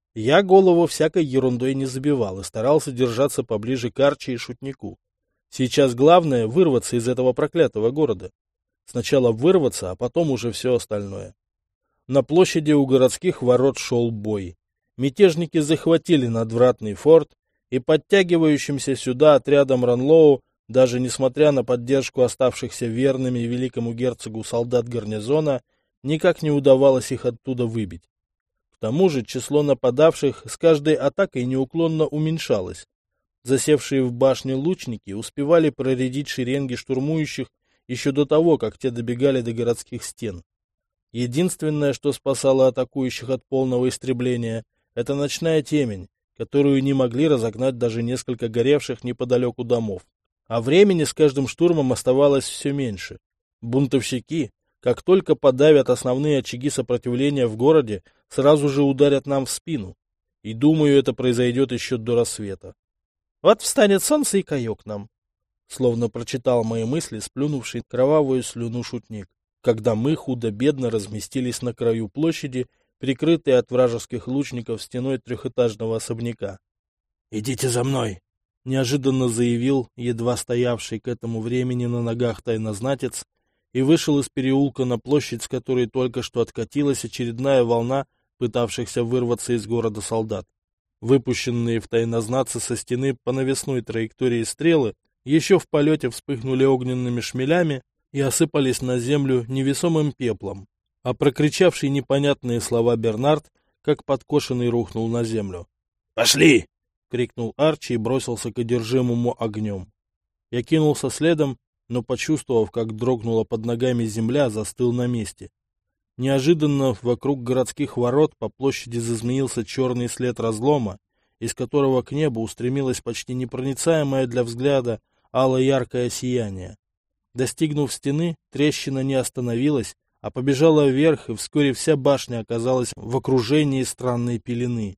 B: Я голову всякой ерундой не забивал и старался держаться поближе к Арчи и шутнику. Сейчас главное — вырваться из этого проклятого города. Сначала вырваться, а потом уже все остальное. На площади у городских ворот шел бой. Мятежники захватили надвратный форт, и подтягивающимся сюда отрядом Ранлоу, даже несмотря на поддержку оставшихся верными великому герцогу солдат гарнизона, никак не удавалось их оттуда выбить. К тому же число нападавших с каждой атакой неуклонно уменьшалось. Засевшие в башне лучники успевали проредить шеренги штурмующих еще до того, как те добегали до городских стен. Единственное, что спасало атакующих от полного истребления, это ночная темень, которую не могли разогнать даже несколько горевших неподалеку домов. А времени с каждым штурмом оставалось все меньше. Бунтовщики, как только подавят основные очаги сопротивления в городе, сразу же ударят нам в спину. И думаю, это произойдет еще до рассвета. Вот встанет солнце и каек нам, словно прочитал мои мысли, сплюнувший кровавую слюну шутник, когда мы худо-бедно разместились на краю площади, прикрытые от вражеских лучников стеной трехэтажного особняка. — Идите за мной! — неожиданно заявил едва стоявший к этому времени на ногах тайнознатец и вышел из переулка на площадь, с которой только что откатилась очередная волна пытавшихся вырваться из города солдат. Выпущенные в тайнознатца со стены по навесной траектории стрелы еще в полете вспыхнули огненными шмелями и осыпались на землю невесомым пеплом, а прокричавший непонятные слова Бернард, как подкошенный, рухнул на землю. «Пошли!» — крикнул Арчи и бросился к одержимому огнем. Я кинулся следом, но, почувствовав, как дрогнула под ногами земля, застыл на месте. Неожиданно вокруг городских ворот по площади зазмеился черный след разлома, из которого к небу устремилось почти непроницаемое для взгляда ало-яркое сияние. Достигнув стены, трещина не остановилась, а побежала вверх, и вскоре вся башня оказалась в окружении странной пелены.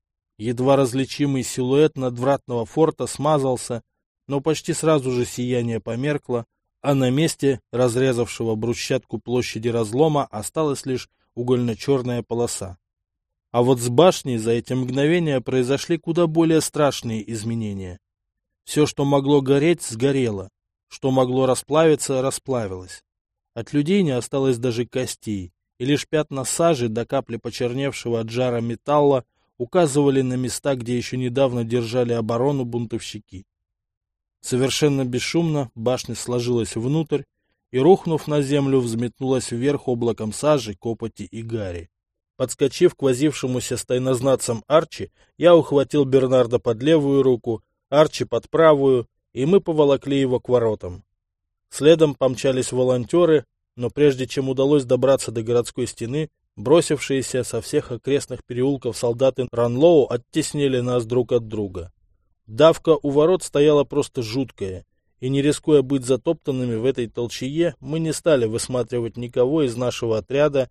B: Едва различимый силуэт надвратного форта смазался, но почти сразу же сияние померкло, а на месте разрезавшего брусчатку площади разлома осталась лишь угольно-черная полоса. А вот с башней за эти мгновения произошли куда более страшные изменения. Все, что могло гореть, сгорело, что могло расплавиться, расплавилось. От людей не осталось даже костей, и лишь пятна сажи до капли почерневшего от жара металла указывали на места, где еще недавно держали оборону бунтовщики. Совершенно бесшумно башня сложилась внутрь и, рухнув на землю, взметнулась вверх облаком сажи, копоти и гари. Подскочив к возившемуся с тайнознатцем Арчи, я ухватил Бернарда под левую руку, Арчи под правую, и мы поволокли его к воротам. Следом помчались волонтеры, но прежде чем удалось добраться до городской стены, бросившиеся со всех окрестных переулков солдаты Ранлоу оттеснили нас друг от друга. Давка у ворот стояла просто жуткая, и, не рискуя быть затоптанными в этой толчее, мы не стали высматривать никого из нашего отряда,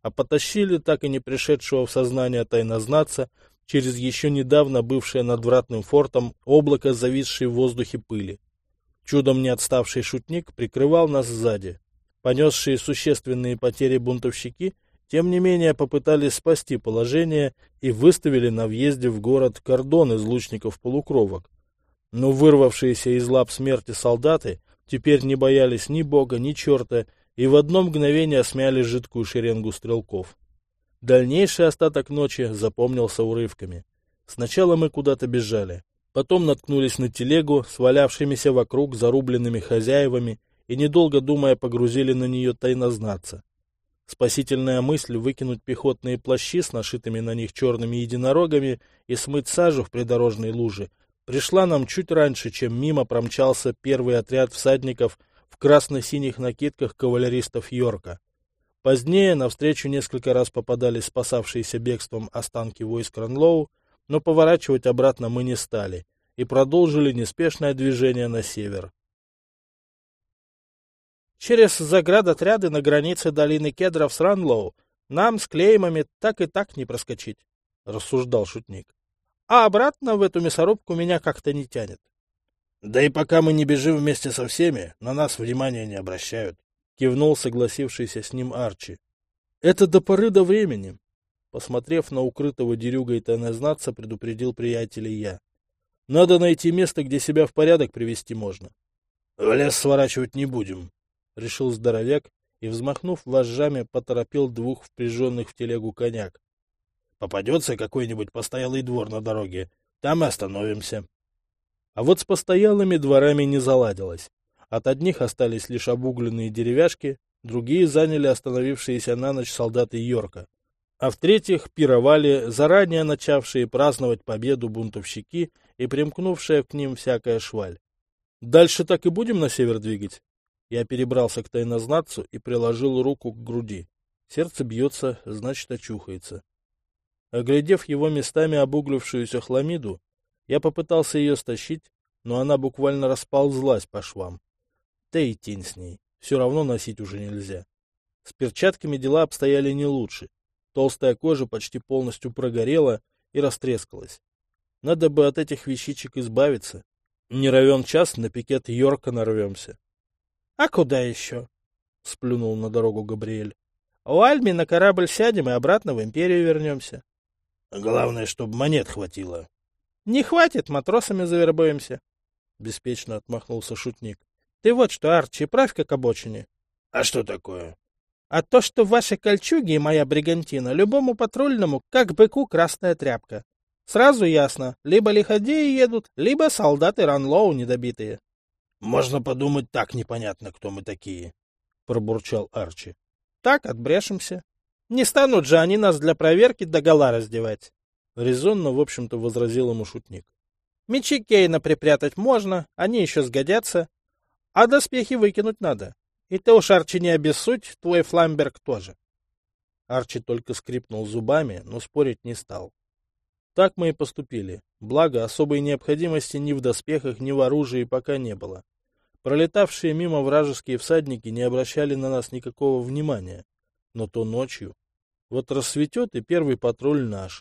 A: а потащили так и не пришедшего в сознание тайнознатца через еще недавно бывшее надвратным фортом облако зависшей в воздухе пыли. Чудом не отставший шутник прикрывал нас сзади. Понесшие существенные потери бунтовщики, тем не менее, попытались спасти положение и выставили на въезде в город кордон из лучников-полукровок. Но вырвавшиеся из лап смерти солдаты теперь не боялись ни бога, ни черта, и в одно мгновение смяли жидкую шеренгу стрелков. Дальнейший остаток ночи запомнился урывками. Сначала мы куда-то бежали, потом наткнулись на телегу с валявшимися вокруг зарубленными хозяевами и, недолго думая, погрузили на нее тайнознатца. Спасительная мысль выкинуть пехотные плащи с нашитыми на них черными единорогами и смыть сажу в придорожной луже пришла нам чуть раньше, чем мимо промчался первый отряд всадников в красно-синих накидках кавалеристов Йорка. Позднее навстречу несколько раз попадались спасавшиеся бегством останки войск Ранлоу, но поворачивать обратно мы не стали и продолжили неспешное движение на север.
C: Через заградотряды на границе долины Кедров с Ранлоу нам с клеймами так и так не проскочить, — рассуждал шутник. А обратно в эту мясорубку меня как-то не тянет.
B: — Да и пока мы не бежим вместе со всеми, на нас внимания не обращают, — кивнул согласившийся с ним Арчи.
A: — Это до поры до времени, — посмотрев на укрытого дерюгой тайнознатца, предупредил приятелей я. — Надо найти место, где себя в порядок привести можно.
B: — В лес сворачивать не будем,
A: — решил здоровяк и, взмахнув вожжами, поторопил двух впряженных в телегу коняк.
B: — Попадется какой-нибудь постоялый двор на дороге, там и остановимся.
A: А вот с постоялыми дворами не заладилось. От одних остались лишь обугленные деревяшки, другие заняли остановившиеся на ночь солдаты Йорка, а в-третьих пировали заранее начавшие праздновать победу бунтовщики и примкнувшая к ним всякая шваль. Дальше так и будем на север двигать? Я перебрался к тайнознатцу и приложил руку к груди. Сердце бьется, значит, очухается. Оглядев его местами обуглившуюся хламиду, я попытался ее стащить, но она буквально расползлась по швам. Да и тень с ней. Все равно носить уже нельзя. С перчатками дела обстояли не лучше. Толстая кожа почти полностью прогорела и растрескалась. Надо бы от этих вещичек избавиться. Не равен час, на пикет Йорка нарвемся.
C: — А куда еще?
A: — сплюнул на дорогу Габриэль.
C: — У Альми на корабль сядем и обратно в империю вернемся.
B: — Главное, чтобы монет хватило.
C: — Не хватит, матросами завербуемся.
A: — беспечно отмахнулся шутник.
C: — Ты вот что, Арчи, правь-ка к обочине.
B: — А что такое?
C: — А то, что в вашей кольчуге и моя бригантина любому патрульному, как быку, красная тряпка. Сразу ясно, либо лиходеи едут, либо солдаты Ранлоу недобитые.
B: — Можно подумать, так непонятно, кто мы такие, — пробурчал Арчи.
C: — Так отбрешемся. Не станут же они нас для проверки догола раздевать.
A: Резонно, в общем-то, возразил ему шутник.
C: Мечи Кейна припрятать можно, они еще сгодятся, а доспехи выкинуть надо. И ты уж, Арчи, не обессудь, твой Фламберг тоже.
A: Арчи только скрипнул зубами, но спорить не стал. Так мы и поступили, благо особой необходимости ни в доспехах, ни в оружии пока не было. Пролетавшие мимо вражеские всадники не обращали на нас никакого внимания, но то ночью. Вот рассветет, и первый патруль наш.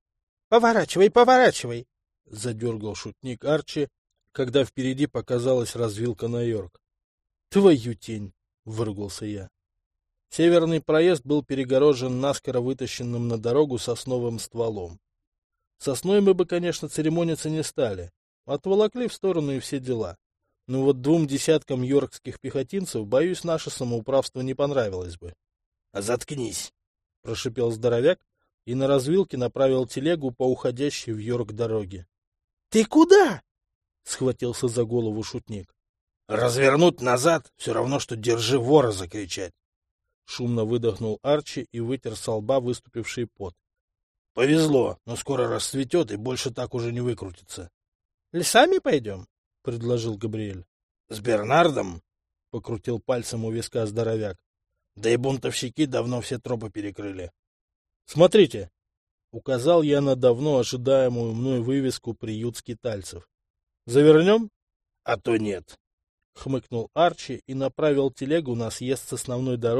C: — Поворачивай, поворачивай!
A: — задергал шутник Арчи, когда впереди показалась развилка на Йорк. — Твою тень! — выругался я. Северный проезд был перегорожен наскоро вытащенным на дорогу сосновым стволом. Сосной мы бы, конечно, церемониться не стали. Отволокли в сторону и все дела. Но вот двум десяткам йоркских пехотинцев, боюсь, наше самоуправство не понравилось бы.
B: — Заткнись!
A: — прошипел здоровяк и на развилке направил телегу по уходящей в Йорк дороге.
C: — Ты куда?
A: — схватился за голову шутник.
B: — Развернуть назад — все равно, что «держи вора» закричать.
A: Шумно выдохнул Арчи и вытер со лба выступивший пот.
B: — Повезло, но скоро расцветет и больше так уже не выкрутится.
C: — Лесами пойдем?
A: — предложил Габриэль.
B: — С Бернардом?
A: — покрутил пальцем у виска здоровяк.
B: — Да и бунтовщики давно все тропы перекрыли.
A: — Смотрите! — указал я на давно ожидаемую мной вывеску «Приют скитальцев». — Завернем?
B: — А то нет.
A: — хмыкнул Арчи и направил телегу на съезд с основной дороги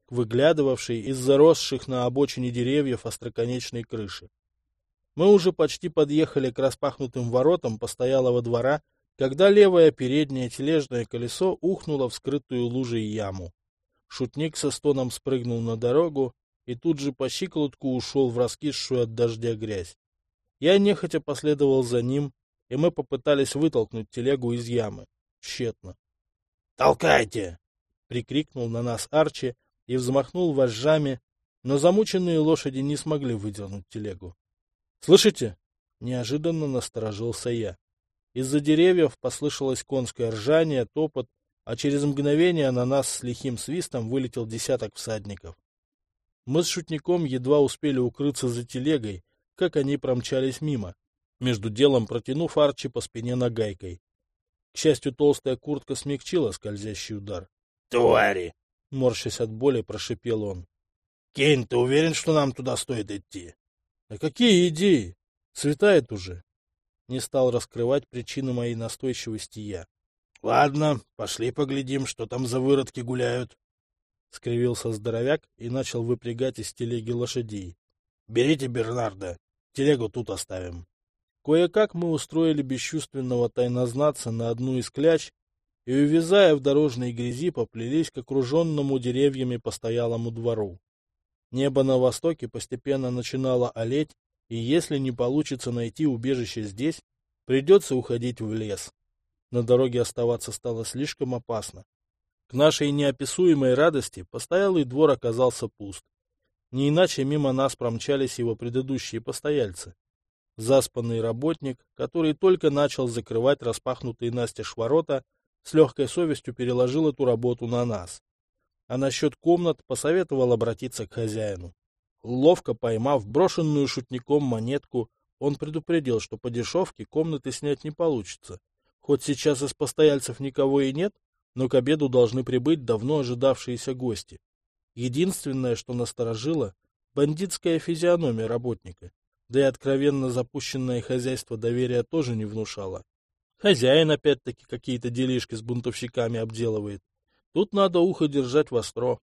B: к выглядывавшей из заросших на обочине деревьев остроконечной крыши. Мы уже почти подъехали к распахнутым воротам постоялого двора, когда левое переднее тележное колесо ухнуло в скрытую лужей яму. Шутник со стоном спрыгнул на дорогу и тут же по щиколотку ушел в раскисшую от дождя грязь. Я нехотя последовал за ним, и мы попытались вытолкнуть телегу из ямы. Тщетно. «Толкайте!» — прикрикнул на нас Арчи и взмахнул вожжами, но замученные лошади не смогли выдернуть телегу. «Слышите?» — неожиданно насторожился я. Из-за деревьев послышалось конское ржание, топот, а через мгновение на нас с лихим свистом вылетел десяток всадников. Мы с шутником едва успели укрыться за телегой, как они промчались мимо, между делом протянув Арчи по спине нагайкой. К счастью, толстая куртка смягчила скользящий удар. «Твари!» — морщась от боли, прошипел он. «Кейн, ты уверен, что нам туда стоит идти?» «А какие идеи? Светает уже!» Не стал раскрывать причины моей настойчивости я. «Ладно, пошли поглядим, что там за выродки гуляют!» — скривился здоровяк и начал выпрягать из телеги лошадей. «Берите Бернарда, телегу тут оставим». Кое-как мы устроили бесчувственного тайнознатца на одну из кляч и, увязая в дорожной грязи, поплелись к окруженному деревьями постоялому двору. Небо на востоке постепенно начинало алеть, и если не получится найти убежище здесь, придется уходить в лес. На дороге оставаться стало слишком опасно. К нашей неописуемой радости постоялый двор оказался пуст. Не иначе мимо нас промчались его предыдущие постояльцы. Заспанный работник, который только начал закрывать распахнутые настежь ворота, с легкой совестью переложил эту работу на нас. А насчет комнат посоветовал обратиться к хозяину. Ловко поймав брошенную шутником монетку, он предупредил, что по дешевке комнаты снять не получится. Хоть сейчас из постояльцев никого и нет, но к обеду должны прибыть давно ожидавшиеся гости. Единственное, что насторожило, бандитская физиономия работника, да и откровенно запущенное хозяйство доверия тоже не внушало. Хозяин опять-таки какие-то делишки с бунтовщиками обделывает. Тут надо ухо держать востро.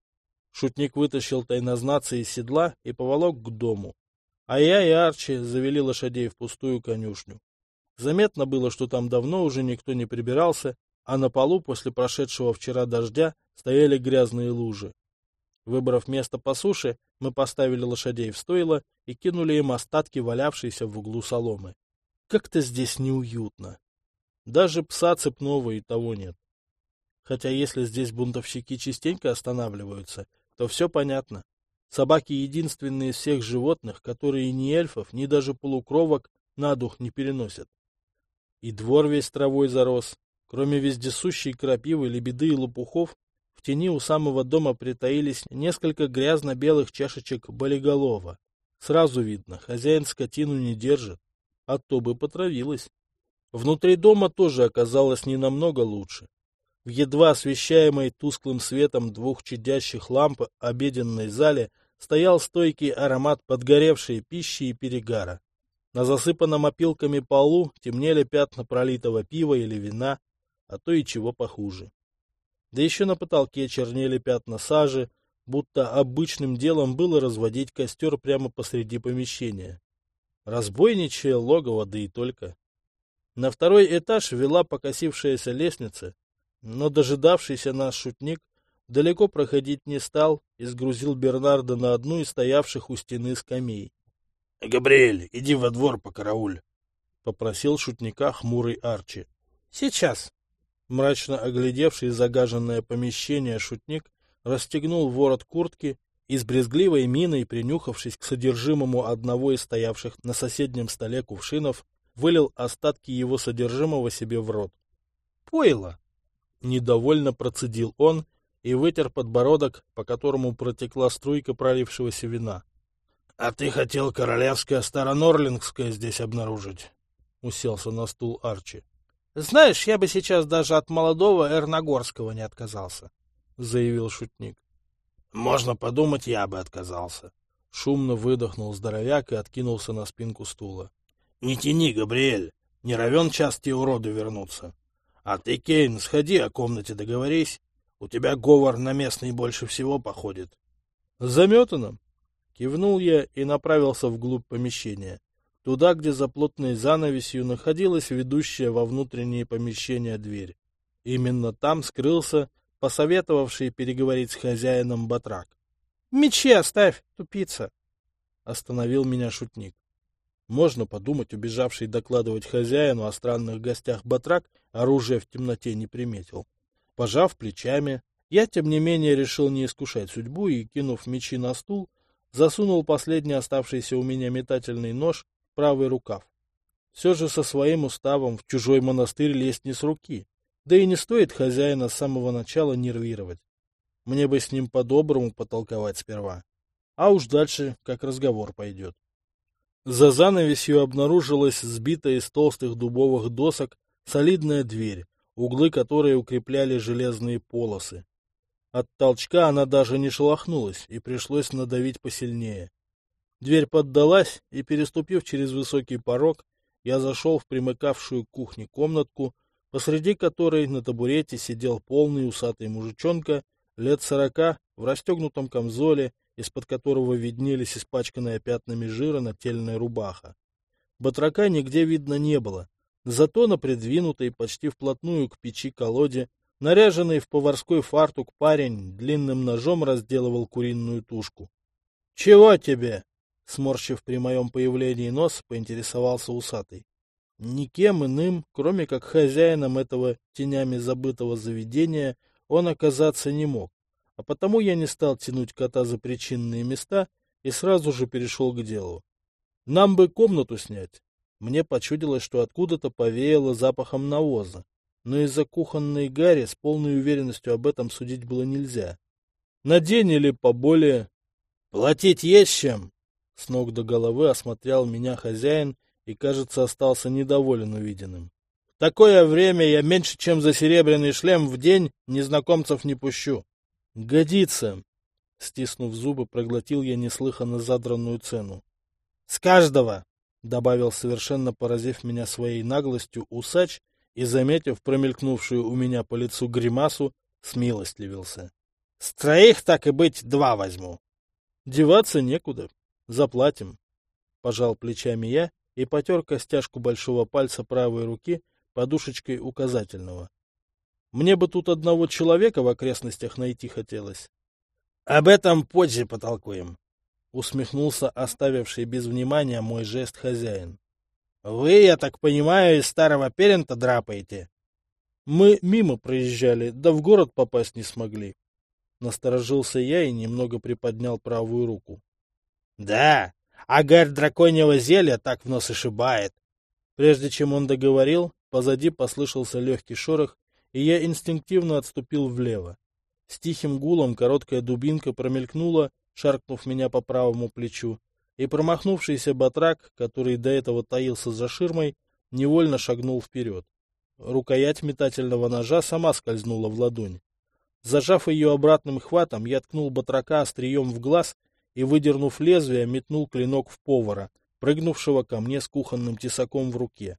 B: Шутник вытащил тайнознатца из седла и поволок к дому. А я и Арчи завели лошадей в пустую конюшню. Заметно было, что там давно уже никто не прибирался, а на полу после прошедшего вчера дождя стояли грязные лужи. Выбрав место по суше, мы поставили лошадей в стойло и кинули им остатки валявшейся в углу соломы. Как-то здесь неуютно. Даже пса цепного и того нет. Хотя если здесь бунтовщики частенько останавливаются, то все понятно. Собаки единственные из всех животных, которые ни эльфов, ни даже полукровок на дух не переносят. И двор весь травой зарос. Кроме вездесущей крапивы, лебеды и лопухов, в тени у самого дома притаились несколько грязно-белых чашечек болиголова. Сразу видно, хозяин скотину не держит, а то бы потравилась. Внутри дома тоже оказалось не намного лучше. В едва освещаемой тусклым светом двух чадящих ламп обеденной зале стоял стойкий аромат подгоревшей пищи и перегара. На засыпанном опилками полу темнели пятна пролитого пива или вина, а то и чего похуже. Да еще на потолке чернели пятна сажи, будто обычным делом было разводить костер прямо посреди помещения. Разбойничье логово, да и только. На второй этаж вела покосившаяся лестница, но дожидавшийся нас шутник далеко проходить не стал и сгрузил Бернарда на одну из стоявших у стены скамей. — Габриэль, иди во двор покарауль, — попросил шутника хмурый Арчи. — Сейчас. Мрачно оглядевший загаженное помещение шутник расстегнул ворот куртки и с брезгливой миной, принюхавшись к содержимому одного из стоявших на соседнем столе кувшинов, вылил остатки его содержимого себе в рот. — Пойло! — недовольно процедил он и вытер подбородок, по которому протекла струйка пролившегося вина. — А ты хотел королевское старонорлингское здесь обнаружить? — уселся на стул Арчи. — Знаешь, я бы сейчас даже от молодого Эрногорского не отказался, — заявил шутник. — Можно подумать, я бы отказался. Шумно выдохнул здоровяк и откинулся на спинку стула. — Не тяни, Габриэль, не равен час те уроды вернутся. А ты, Кейн, сходи о комнате договорись. У тебя говор на местный больше всего походит.
A: Заметано. Кивнул я и направился вглубь помещения, туда, где за плотной занавесью находилась ведущая во внутренние помещения дверь. Именно там скрылся посоветовавший переговорить с хозяином батрак.
C: — Мечи оставь, тупица!
A: — остановил меня шутник. Можно подумать, убежавший докладывать хозяину о странных гостях батрак оружие в темноте не приметил. Пожав плечами, я, тем не менее, решил не искушать судьбу и, кинув мечи на стул, засунул последний оставшийся у меня метательный нож в правый рукав. Все же со своим уставом в чужой монастырь лезть не с руки, да и не стоит хозяина с самого начала нервировать. Мне бы с ним по-доброму потолковать сперва, а уж дальше как разговор пойдет. За занавесью обнаружилась сбитая из толстых дубовых досок солидная дверь, углы которой укрепляли железные полосы. От толчка она даже не шелохнулась, и пришлось надавить посильнее. Дверь поддалась, и, переступив через высокий порог, я зашел в примыкавшую к кухне комнатку, посреди которой на табурете сидел полный усатый мужичонка лет сорока в расстегнутом камзоле, из-под которого виднелись испачканные пятнами жира нательная рубаха. Батрака нигде видно не было, зато на придвинутой почти вплотную к печи колоде, наряженный в поварской фартук парень длинным ножом разделывал куриную тушку. — Чего тебе? — сморщив при моем появлении нос, поинтересовался усатый. Никем иным, кроме как хозяином этого тенями забытого заведения, он оказаться не мог, а потому я не стал тянуть кота за причинные места и сразу же перешел к делу. Нам бы комнату снять. Мне почудилось, что откуда-то повеяло запахом навоза, но из-за кухонной гари с полной уверенностью об этом судить было нельзя. На день или поболее. Платить есть чем? С ног до головы осмотрел меня хозяин и, кажется, остался недоволен увиденным. В такое время я меньше, чем за серебряный шлем в день незнакомцев не пущу. Годится. Стиснув зубы, проглотил я неслыханно задранную цену. С каждого, добавил, совершенно поразив меня своей наглостью, усач и, заметив промелькнувшую у меня по лицу гримасу, смилостливился. С троих, так и быть, два возьму. Деваться некуда. Заплатим. Пожал плечами я и потер костяшку большого пальца правой руки подушечкой указательного. Мне бы тут одного человека в окрестностях найти хотелось. — Об этом позже потолкуем, — усмехнулся оставивший без внимания мой жест хозяин. — Вы, я так понимаю, из старого Перента драпаете? — Мы мимо проезжали, да в город попасть не смогли. Насторожился я и немного приподнял правую руку. — Да, а гарь драконьего зелья так в нос и шибает. Прежде чем он договорил, позади послышался легкий шорох, и я инстинктивно отступил влево. С тихим гулом короткая дубинка промелькнула, шаркнув меня по правому плечу, и промахнувшийся батрак, который до этого таился за ширмой, невольно шагнул вперед. Рукоять метательного ножа сама скользнула в ладонь. Зажав ее обратным хватом, я ткнул батрака острием в глаз и, выдернув лезвие, метнул клинок в повара, прыгнувшего ко мне с кухонным тесаком в руке.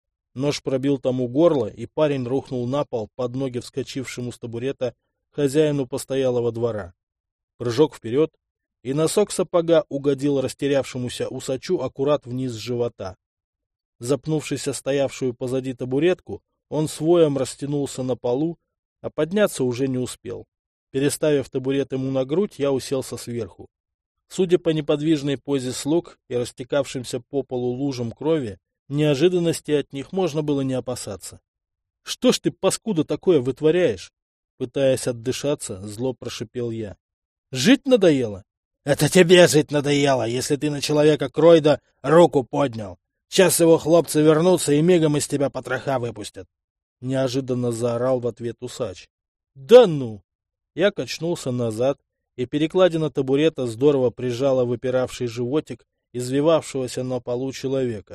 A: Нож пробил тому горло, и парень рухнул на пол под ноги вскочившему с табурета хозяину постоялого двора. Прыжок вперед, и носок сапога угодил растерявшемуся усачу аккурат вниз живота. Запнувшись о стоявшую позади табуретку, он с воем растянулся на полу, а подняться уже не успел. Переставив табурет ему на грудь, я уселся сверху. Судя по неподвижной позе слуг и растекавшимся по полу лужам крови, неожиданности от них можно было не опасаться. — Что ж ты, паскуда, такое вытворяешь? Пытаясь отдышаться, зло прошипел я. — Жить надоело? — Это тебе жить надоело, если ты на человека Кройда руку поднял. Сейчас его хлопцы вернутся и мигом из тебя потроха выпустят. Неожиданно заорал в ответ усач. — Да ну! Я качнулся назад, и перекладина табурета здорово прижала выпиравший животик извивавшегося на полу человека.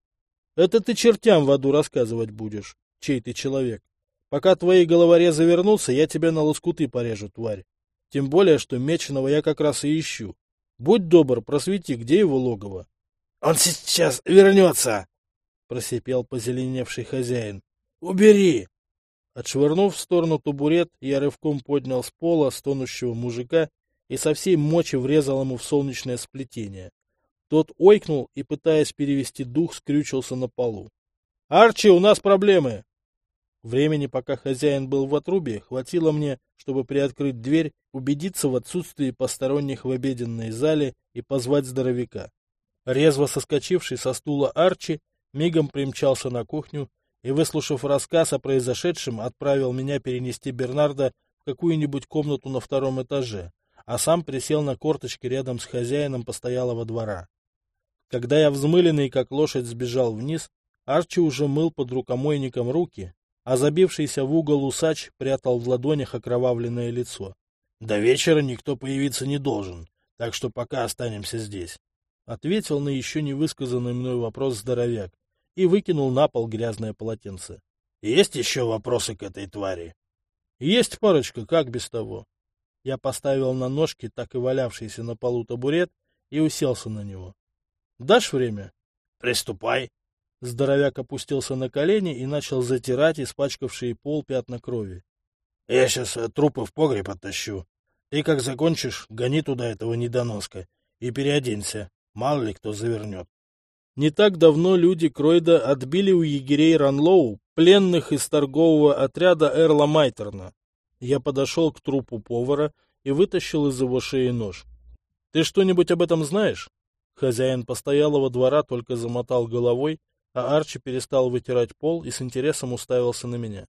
A: — Это ты чертям в аду рассказывать будешь, чей ты человек. Пока твои головорезы вернутся, я тебя на лоскуты порежу, тварь. Тем более, что Меченого я как раз и ищу. Будь добр, просвети, где его логово. — Он сейчас вернется! — просипел позеленевший хозяин. — Убери!
B: Отшвырнув в сторону табурет, я рывком поднял с пола стонущего мужика и со всей мочи врезал ему в солнечное сплетение. Тот ойкнул и, пытаясь перевести дух, скрючился на полу. — Арчи, у нас проблемы! Времени, пока хозяин был в отрубе, хватило мне, чтобы приоткрыть дверь, убедиться в отсутствии посторонних в обеденной зале и позвать здоровяка. Резво соскочивший со стула Арчи мигом примчался на кухню и, выслушав рассказ о произошедшем, отправил меня перенести Бернарда в какую-нибудь комнату на втором этаже, а сам присел на корточки рядом с хозяином постоялого двора. Когда я взмыленный, как лошадь, сбежал вниз, Арчи уже мыл под рукомойником руки, а забившийся в угол усач прятал в ладонях окровавленное лицо. — До вечера никто появиться не должен, так что пока останемся здесь, — ответил на еще не высказанный мной вопрос здоровяк и выкинул на пол грязное полотенце. — Есть еще вопросы к этой твари? — Есть парочка, как без того. Я поставил на ножки так и валявшийся на полу табурет и уселся на него. — Дашь время? — Приступай. Здоровяк опустился на колени и начал затирать испачкавшие пол пятна крови. — Я сейчас трупы в погреб оттащу. Ты, как закончишь, гони туда этого недоноска и переоденься. Мало ли кто завернет. Не так давно люди Кройда отбили у егерей Ранлоу пленных из торгового отряда Эрла Майтерна. Я подошел к трупу повара и вытащил из его шеи нож. — Ты что-нибудь об этом знаешь? Хозяин постоялого двора только замотал головой, а Арчи перестал вытирать пол и с интересом уставился на меня.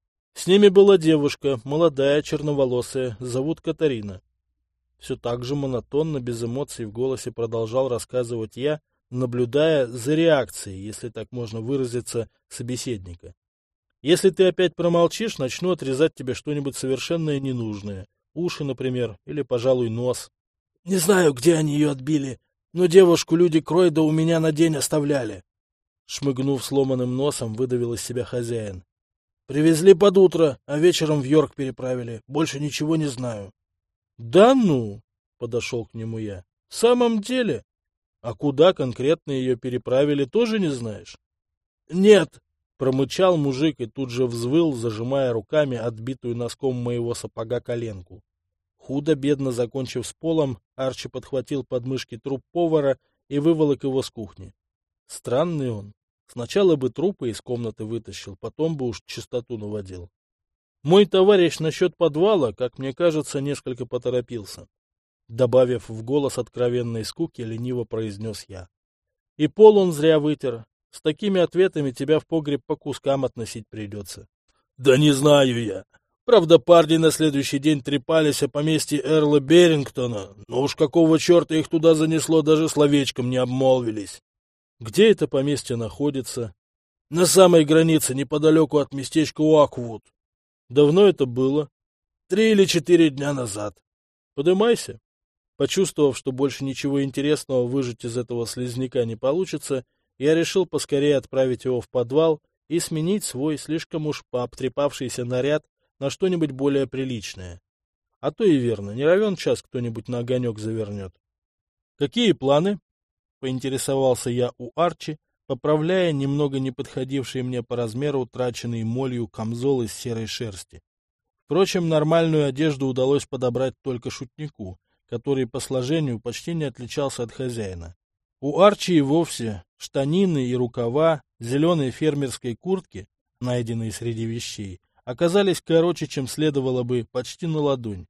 B: С ними была девушка, молодая, черноволосая, зовут Катарина. Все так же монотонно, без эмоций в голосе продолжал рассказывать я, наблюдая за реакцией, если так можно выразиться, собеседника. Если ты опять промолчишь, начну отрезать тебе что-нибудь совершенно ненужное. Уши, например, или, пожалуй, нос. Не знаю, где они ее отбили, но девушку люди Кройда у меня на день оставляли. Шмыгнув сломанным носом, выдавил из себя хозяин. Привезли под утро, а вечером в Йорк переправили. Больше ничего не знаю. — Да ну! — подошел к нему я. — В самом деле? А куда конкретно ее переправили, тоже не знаешь? — Нет! — промычал мужик и тут же взвыл, зажимая руками отбитую носком моего сапога коленку. Худо-бедно закончив с полом, Арчи подхватил подмышки труп повара и выволок его с кухни. Странный он. Сначала бы трупы из комнаты вытащил, потом бы уж чистоту наводил. Мой товарищ насчет подвала, как мне кажется, несколько поторопился. Добавив в голос откровенной скуки, лениво произнес я. И пол он зря вытер. С такими ответами тебя в погреб по кускам относить придется. Да не знаю я. Правда, парни на следующий день трепались о поместье Эрла Берингтона, но уж какого черта их туда занесло, даже словечком не обмолвились. Где это поместье находится? На самой границе, неподалеку от местечка Уаквуд. Давно это было? Три или четыре дня назад. Подымайся. Почувствовав, что больше ничего интересного выжать из этого слизняка не получится, я решил поскорее отправить его в подвал и сменить свой слишком уж пообтрепавшийся наряд на что-нибудь более приличное. А то и верно, не равен час кто-нибудь на огонек завернет. Какие планы? Поинтересовался я у Арчи, поправляя немного не подходивший мне по размеру траченный молью камзол из серой шерсти. Впрочем, нормальную одежду удалось подобрать только шутнику, который по сложению почти не отличался от хозяина. У Арчи и вовсе штанины и рукава зеленой фермерской куртки, найденные среди вещей, оказались короче, чем следовало бы, почти на ладонь.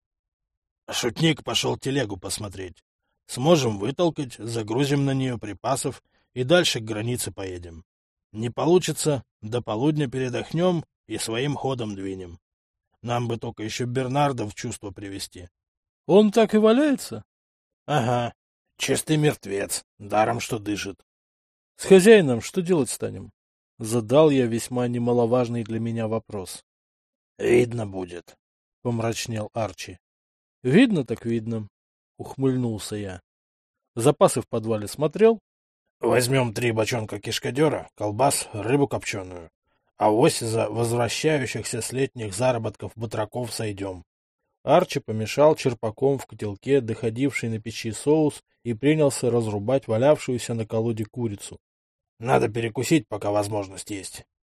B: Шутник пошел телегу посмотреть. Сможем вытолкать, загрузим на нее припасов и дальше к границе поедем. Не получится, до полудня передохнем и своим ходом двинем. Нам бы только еще Бернарда в чувство привести. Он так и валяется? Ага, чистый мертвец, даром что дышит. С хозяином что делать станем? Задал я весьма немаловажный для меня вопрос. Видно будет, помрачнел Арчи. Видно так видно. Ухмыльнулся я. Запасы в подвале смотрел? Возьмем три бочонка кишкадера, колбас, рыбу копченую. Авось за возвращающихся с летних заработков батраков сойдем. Арчи помешал черпаком в котелке доходивший на печи соус и принялся разрубать валявшуюся на колоде курицу. Надо перекусить, пока возможность есть.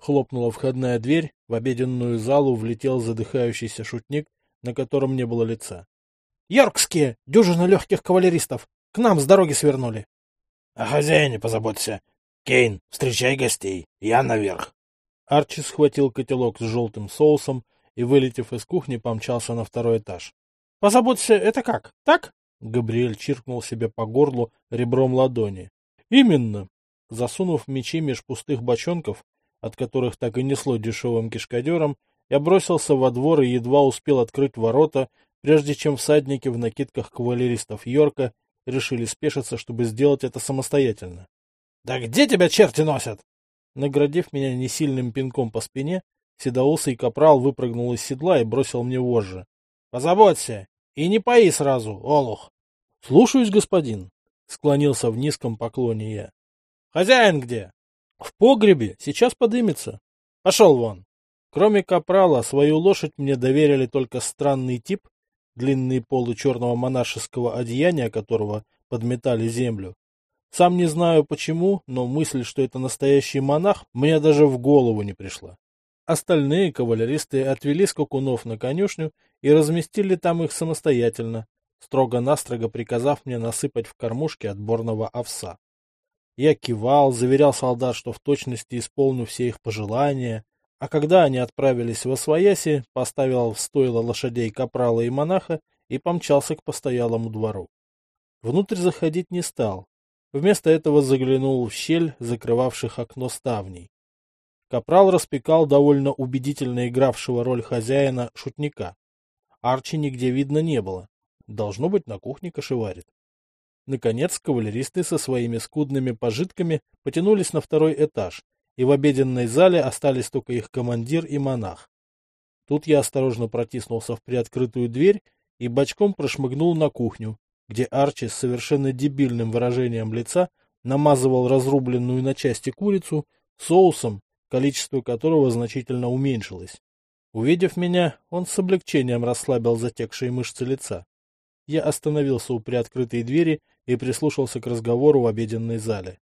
B: Хлопнула входная дверь, в обеденную залу влетел задыхающийся шутник, на котором не было лица. — Йоркские! Дюжина легких кавалеристов! К нам с дороги свернули!
C: — О хозяине позаботься. Кейн, встречай гостей. Я наверх.
B: Арчи схватил котелок с желтым соусом и, вылетев из кухни, помчался на второй этаж. — Позаботься, это как? Так? Габриэль чиркнул себе по горлу ребром ладони. — Именно. Засунув мечи меж пустых бочонков, от которых так и несло дешевым кишкадером, я бросился во двор и едва успел открыть ворота, прежде чем всадники в накидках кавалеристов Йорка решили спешиться, чтобы сделать это самостоятельно. — Да где тебя черти носят? Наградив меня несильным пинком по спине, седоусый капрал выпрыгнул из седла и бросил мне вожжи. — Позаботься! И не пои сразу, олух! — Слушаюсь, господин! — склонился в низком поклоне я. — Хозяин где? — В погребе, сейчас подымется. — Пошел вон! Кроме капрала, свою лошадь мне доверили только странный тип, длинные полы черного монашеского одеяния которого подметали землю. Сам не знаю почему, но мысль, что это настоящий монах, мне даже в голову не пришла. Остальные кавалеристы отвели скакунов на конюшню и разместили там их самостоятельно, строго-настрого приказав мне насыпать в кормушки отборного овса. Я кивал, заверял солдат, что в точности исполню все их пожелания, а когда они отправились восвояси, поставил в стойло лошадей капрала и монаха и помчался к постоялому двору. Внутрь заходить не стал. Вместо этого заглянул в щель, закрывавших окно ставней. Капрал распекал довольно убедительно игравшего роль хозяина шутника. Арчи нигде видно не было. Должно быть, на кухне кошеварит. Наконец, кавалеристы со своими скудными пожитками потянулись на второй этаж, и в обеденной зале остались только их командир и монах. Тут я осторожно протиснулся в приоткрытую дверь и бочком прошмыгнул на кухню, где Арчи с совершенно дебильным выражением лица намазывал разрубленную на части курицу соусом, количество которого значительно уменьшилось. Увидев меня, он с облегчением расслабил затекшие мышцы лица. Я остановился у приоткрытой двери и прислушался к разговору в обеденной зале.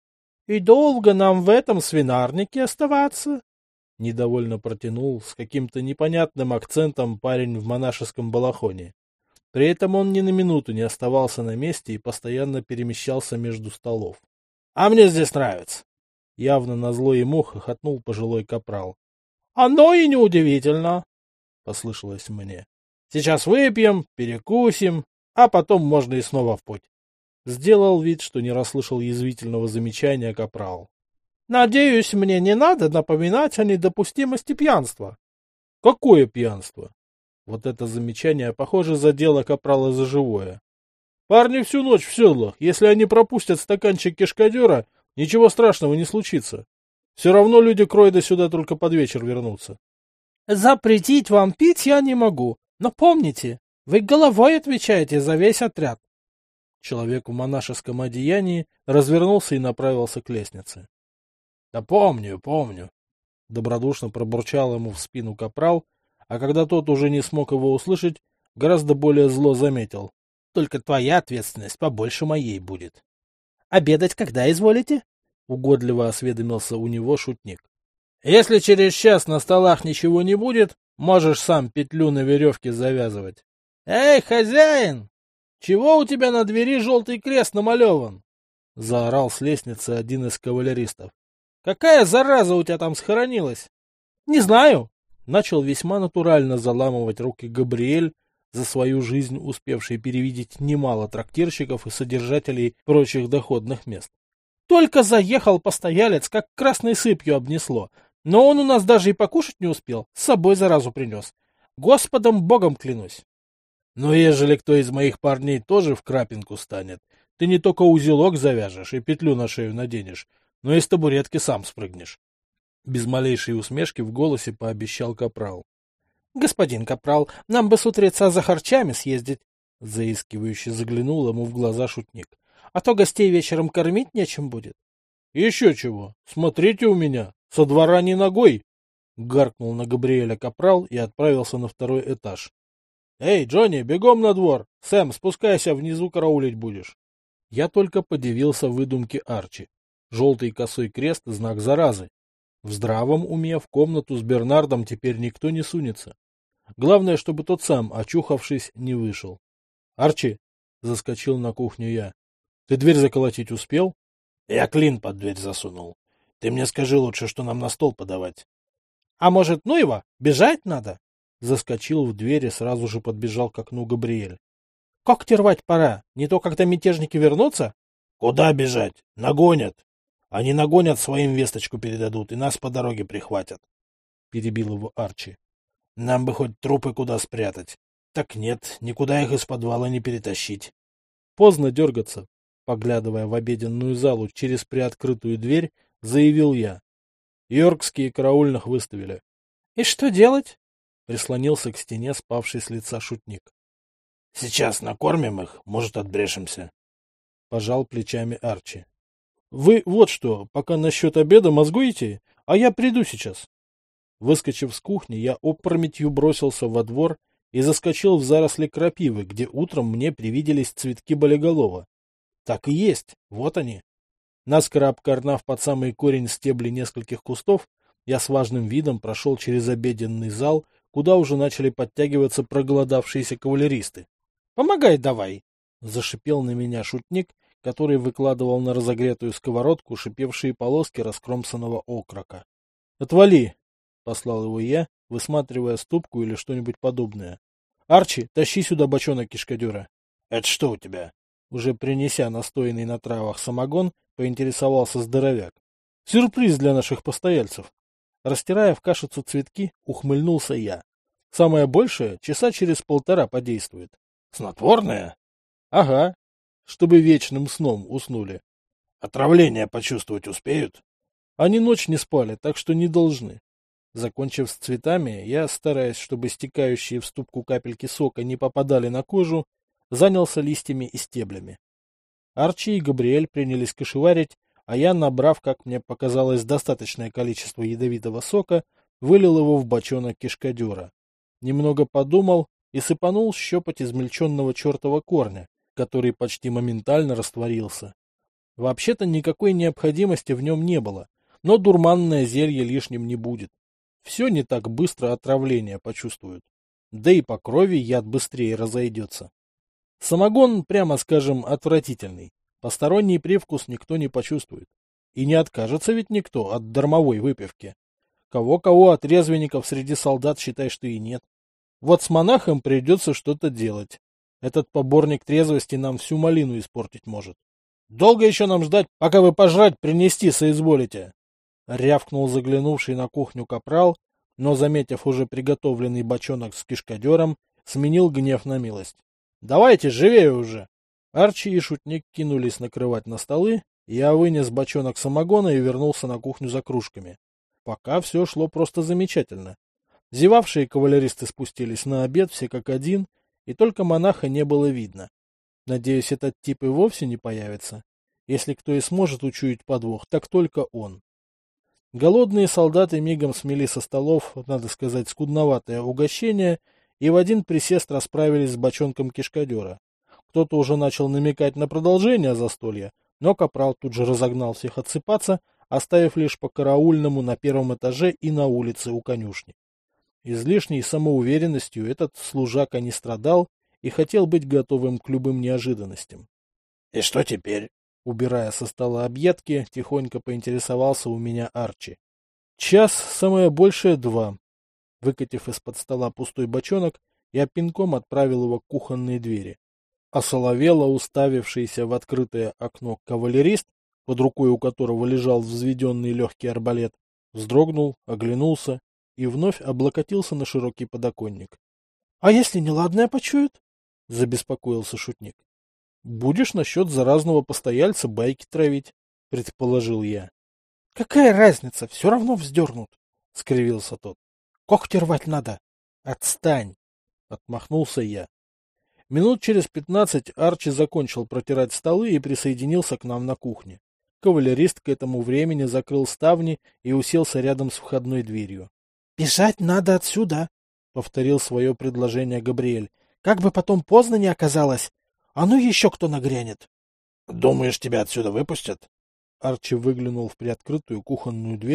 B: — И долго нам в этом свинарнике оставаться? — недовольно протянул с каким-то непонятным акцентом парень в монашеском балахоне. При этом он ни на минуту не оставался на месте и постоянно перемещался между столов. — А мне здесь нравится! — явно назло ему хохотнул пожилой капрал. — Оно и неудивительно! — послышалось мне. — Сейчас выпьем, перекусим, а потом можно и снова в путь. Сделал вид, что не расслышал язвительного замечания капрал. — Надеюсь, мне не надо напоминать о недопустимости пьянства. — Какое пьянство? Вот это замечание, похоже, задело капрала за живое. Парни всю ночь в седлах. Если они пропустят стаканчик кишкадера, ничего страшного не случится. Все равно люди Кройда сюда только под вечер вернутся. — Запретить вам пить я не могу, но помните, вы головой отвечаете за весь отряд. Человек в монашеском одеянии развернулся и направился к лестнице. — Да помню, помню. Добродушно пробурчал ему в спину капрал, а когда тот уже не смог его услышать, гораздо более зло заметил. — Только твоя ответственность побольше моей будет. — Обедать когда изволите? — угодливо осведомился у него шутник. — Если через час на столах ничего не будет, можешь сам петлю на веревке завязывать. — Эй, хозяин! Чего у тебя на двери желтый крест намалеван? — заорал с лестницы один из кавалеристов. — Какая зараза у тебя там схоронилась? — Не знаю. Начал весьма натурально заламывать руки Габриэль, за свою жизнь успевший перевидеть немало трактирщиков и содержателей прочих доходных мест. Только заехал постоялец, как красной сыпью обнесло, но он у нас даже и покушать не успел, с собой заразу принес. Господом Богом клянусь. Но ежели кто из моих парней тоже в крапинку станет, ты не только узелок завяжешь и петлю на шею наденешь, но и с табуретки сам спрыгнешь. Без малейшей усмешки в голосе пообещал капрал. — Господин капрал, нам бы с утреца за харчами съездить, — заискивающе заглянул ему в глаза шутник. — А то гостей вечером кормить нечем будет. — Еще чего, смотрите у меня, со двора не ногой! — гаркнул на Габриэля капрал и отправился на второй этаж. — Эй, Джонни, бегом на двор! Сэм, спускайся, внизу караулить будешь. Я только подивился выдумке Арчи. Желтый косой крест — знак заразы. В здравом уме в комнату с Бернардом теперь никто не сунется. Главное, чтобы тот сам, очухавшись, не вышел. — Арчи, — заскочил на кухню я, — ты дверь заколотить успел? — Я клин под дверь засунул. Ты мне скажи лучше, что нам на стол подавать. — А может, ну его, бежать надо? Заскочил в дверь и сразу же подбежал к окну Габриэль. — Когти рвать пора, не то когда мятежники вернутся. — Куда бежать? Нагонят. Они нагонят, своим весточку передадут и нас по дороге прихватят. Перебил его Арчи. Нам бы хоть трупы куда спрятать. Так нет, никуда их из подвала не перетащить. Поздно дергаться. Поглядывая в обеденную залу через приоткрытую дверь, заявил я. Йоркские караульных выставили. — И что делать? — прислонился к стене спавший с лица шутник. — Сейчас накормим их, может, отбрешемся. Пожал плечами Арчи. — Вы вот что, пока насчет обеда мозгуете, а я приду сейчас. Выскочив с кухни, я опрометью бросился во двор и заскочил в заросли крапивы, где утром мне привиделись цветки болиголова. Так и есть, вот они. Наскоро обкорнав под самый корень стебли нескольких кустов, я с важным видом прошел через обеденный зал, куда уже начали подтягиваться проголодавшиеся кавалеристы. — Помогай давай! — зашипел на меня шутник, который выкладывал на разогретую сковородку шипевшие полоски раскромсанного окрока. — Отвали! — послал его я, высматривая ступку или что-нибудь подобное. — Арчи, тащи сюда бочонок кишкадера. — Это что у тебя? Уже принеся настоянный на травах самогон, поинтересовался здоровяк. — Сюрприз для наших постояльцев. Растирая в кашицу цветки, ухмыльнулся я. Самое большее часа через полтора подействует. — Снотворное? — Ага. Чтобы вечным сном уснули. — Отравление почувствовать успеют? — Они ночь не спали, так что не должны. Закончив с цветами, я, стараясь, чтобы стекающие в ступку капельки сока не попадали на кожу, занялся листьями и стеблями. Арчи и Габриэль принялись кошеварить, а я, набрав, как мне показалось, достаточное количество ядовитого сока, вылил его в бочонок кишкадера. Немного подумал и сыпанул щепоть измельченного чертова корня, который почти моментально растворился. Вообще-то никакой необходимости в нем не было, но дурманное зелье лишним не будет. Все не так быстро отравление почувствуют. Да и по крови яд быстрее разойдется. Самогон, прямо скажем, отвратительный. Посторонний привкус никто не почувствует. И не откажется ведь никто от дармовой выпивки. Кого-кого от резвенников среди солдат, считай, что и нет. Вот с монахом придется что-то делать. Этот поборник трезвости нам всю малину испортить может. Долго еще нам ждать, пока вы пожрать принести соизволите? Рявкнул заглянувший на кухню капрал, но, заметив уже приготовленный бочонок с кишкадером, сменил гнев на милость. — Давайте, живее уже! Арчи и шутник кинулись накрывать на столы, я вынес бочонок самогона и вернулся на кухню за кружками. Пока все шло просто замечательно. Зевавшие кавалеристы спустились на обед все как один, и только монаха не было видно. Надеюсь, этот тип и вовсе не появится. Если кто и сможет учуять подвох, так только он. Голодные солдаты мигом смели со столов, надо сказать, скудноватое угощение, и в один присест расправились с бочонком кишкадера. Кто-то уже начал намекать на продолжение застолья, но капрал тут же разогнал всех отсыпаться, оставив лишь по караульному на первом этаже и на улице у конюшни. Излишней самоуверенностью этот служака не страдал и хотел быть готовым к любым неожиданностям. — И что теперь? Убирая со стола объедки, тихонько поинтересовался у меня Арчи. — Час, самое большее два. Выкатив из-под стола пустой бочонок, я пинком отправил его к кухонной двери. Осоловело уставившийся в открытое окно кавалерист, под рукой у которого лежал взведенный легкий арбалет, вздрогнул, оглянулся и вновь облокотился на широкий подоконник. — А если неладное почуют? — забеспокоился шутник. — Будешь насчет заразного постояльца байки травить, — предположил я. — Какая разница, все равно вздернут, — скривился тот. — Когти рвать надо. — Отстань, — отмахнулся я. Минут через пятнадцать Арчи закончил протирать столы и присоединился к нам на кухне. Кавалерист к этому времени закрыл ставни и уселся рядом с входной дверью. — Бежать надо отсюда, — повторил свое предложение Габриэль. — Как бы потом поздно не оказалось. А ну еще кто нагрянет. — Думаешь, тебя отсюда выпустят? Арчи выглянул в приоткрытую кухонную дверь,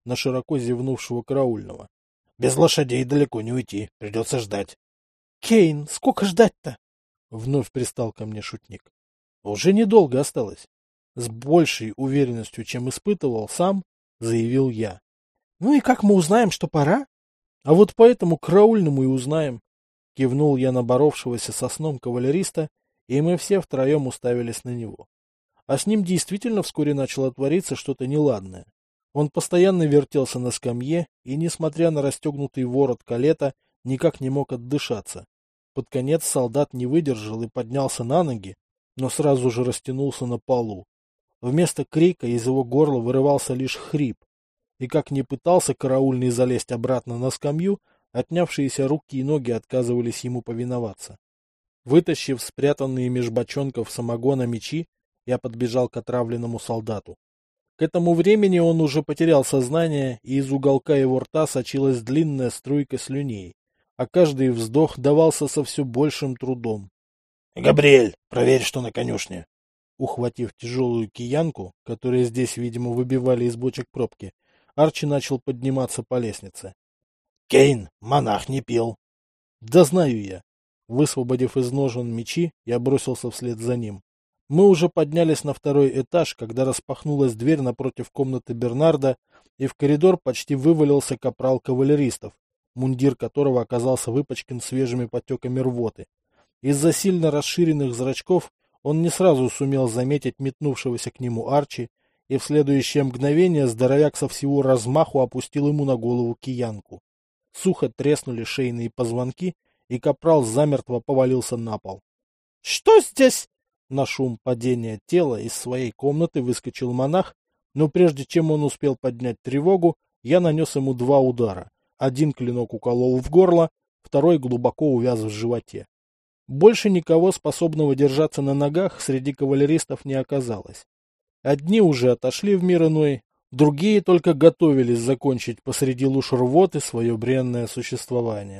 B: на широко зевнувшего караульного. — Без лошадей далеко не уйти, придется ждать. — Кейн, сколько ждать-то? — вновь пристал ко мне шутник. — Уже недолго осталось. С большей уверенностью, чем испытывал сам, заявил я. — Ну и как мы узнаем, что пора? — А вот поэтому караульному и узнаем. Кивнул я на боровшегося со сном кавалериста, и мы все втроем уставились на него. А с ним действительно вскоре начало твориться что-то неладное. Он постоянно вертелся на скамье и, несмотря на расстегнутый ворот калета, никак не мог отдышаться. Под конец солдат не выдержал и поднялся на ноги, но сразу же растянулся на полу. Вместо крика из его горла вырывался лишь хрип. И как ни пытался караульный залезть обратно на скамью, отнявшиеся руки и ноги отказывались ему повиноваться. Вытащив спрятанные меж бочонков самогона мечи, я подбежал к отравленному солдату. К этому времени он уже потерял сознание, и из уголка его рта сочилась длинная струйка слюней, а каждый вздох давался со все большим трудом. — Габриэль, проверь, что на конюшне. Ухватив тяжелую киянку, которую здесь, видимо, выбивали из бочек пробки, Арчи начал подниматься по лестнице. — Кейн, монах не пил. — Да знаю я. Высвободив из ножен мечи, я бросился вслед за ним. Мы уже поднялись на второй этаж, когда распахнулась дверь напротив комнаты Бернарда, и в коридор почти вывалился капрал кавалеристов, мундир которого оказался выпачкан свежими потеками рвоты. Из-за сильно расширенных зрачков он не сразу сумел заметить метнувшегося к нему Арчи, и в следующее мгновение здоровяк со всего размаху опустил ему на голову киянку. Сухо треснули шейные позвонки, и капрал замертво повалился на пол. — Что здесь? На шум падения тела из своей комнаты выскочил монах, но прежде чем он успел поднять тревогу, я нанес ему два удара. Один клинок уколол в горло, второй глубоко увяз в животе. Больше никого, способного держаться на ногах, среди кавалеристов не оказалось. Одни уже отошли в мир иной, другие только готовились закончить посреди луж рвоты свое бренное существование.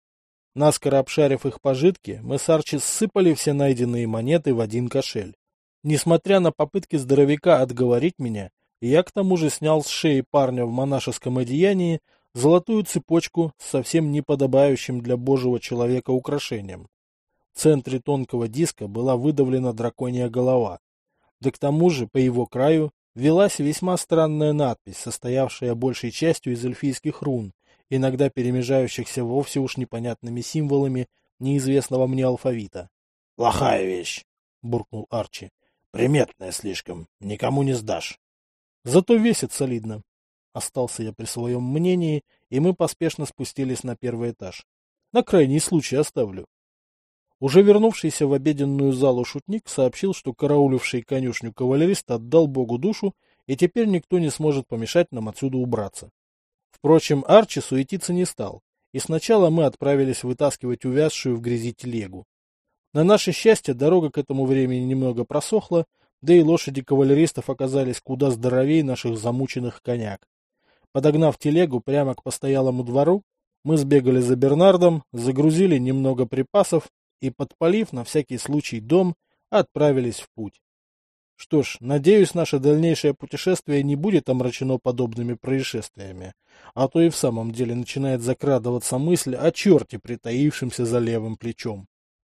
B: Наскоро обшарив их пожитки, мы с Арчи ссыпали все найденные монеты в один кошель. Несмотря на попытки здоровяка отговорить меня, я к тому же снял с шеи парня в монашеском одеянии золотую цепочку с совсем неподобающим для божьего человека украшением. В центре тонкого диска была выдавлена драконья голова. Да к тому же по его краю велась весьма странная надпись, состоявшая большей частью из эльфийских рун, иногда перемежающихся вовсе уж непонятными символами неизвестного мне алфавита. — Плохая вещь, — буркнул Арчи. — Приметная слишком, никому не сдашь. — Зато весит солидно. Остался я при своем мнении, и мы поспешно спустились на первый этаж. На крайний случай оставлю. Уже вернувшийся в обеденную залу шутник сообщил, что карауливший конюшню кавалерист отдал Богу душу, и теперь никто не сможет помешать нам отсюда убраться. Впрочем, Арчи суетиться не стал, и сначала мы отправились вытаскивать увязшую в грязи телегу. На наше счастье, дорога к этому времени немного просохла, да и лошади кавалеристов оказались куда здоровее наших замученных коняк. Подогнав телегу прямо к постоялому двору, мы сбегали за Бернардом, загрузили немного припасов и, подпалив на всякий случай дом, отправились в путь. Что ж, надеюсь, наше дальнейшее путешествие не будет омрачено подобными происшествиями, а то и в самом деле начинает закрадываться мысль о черте, притаившемся за левым плечом.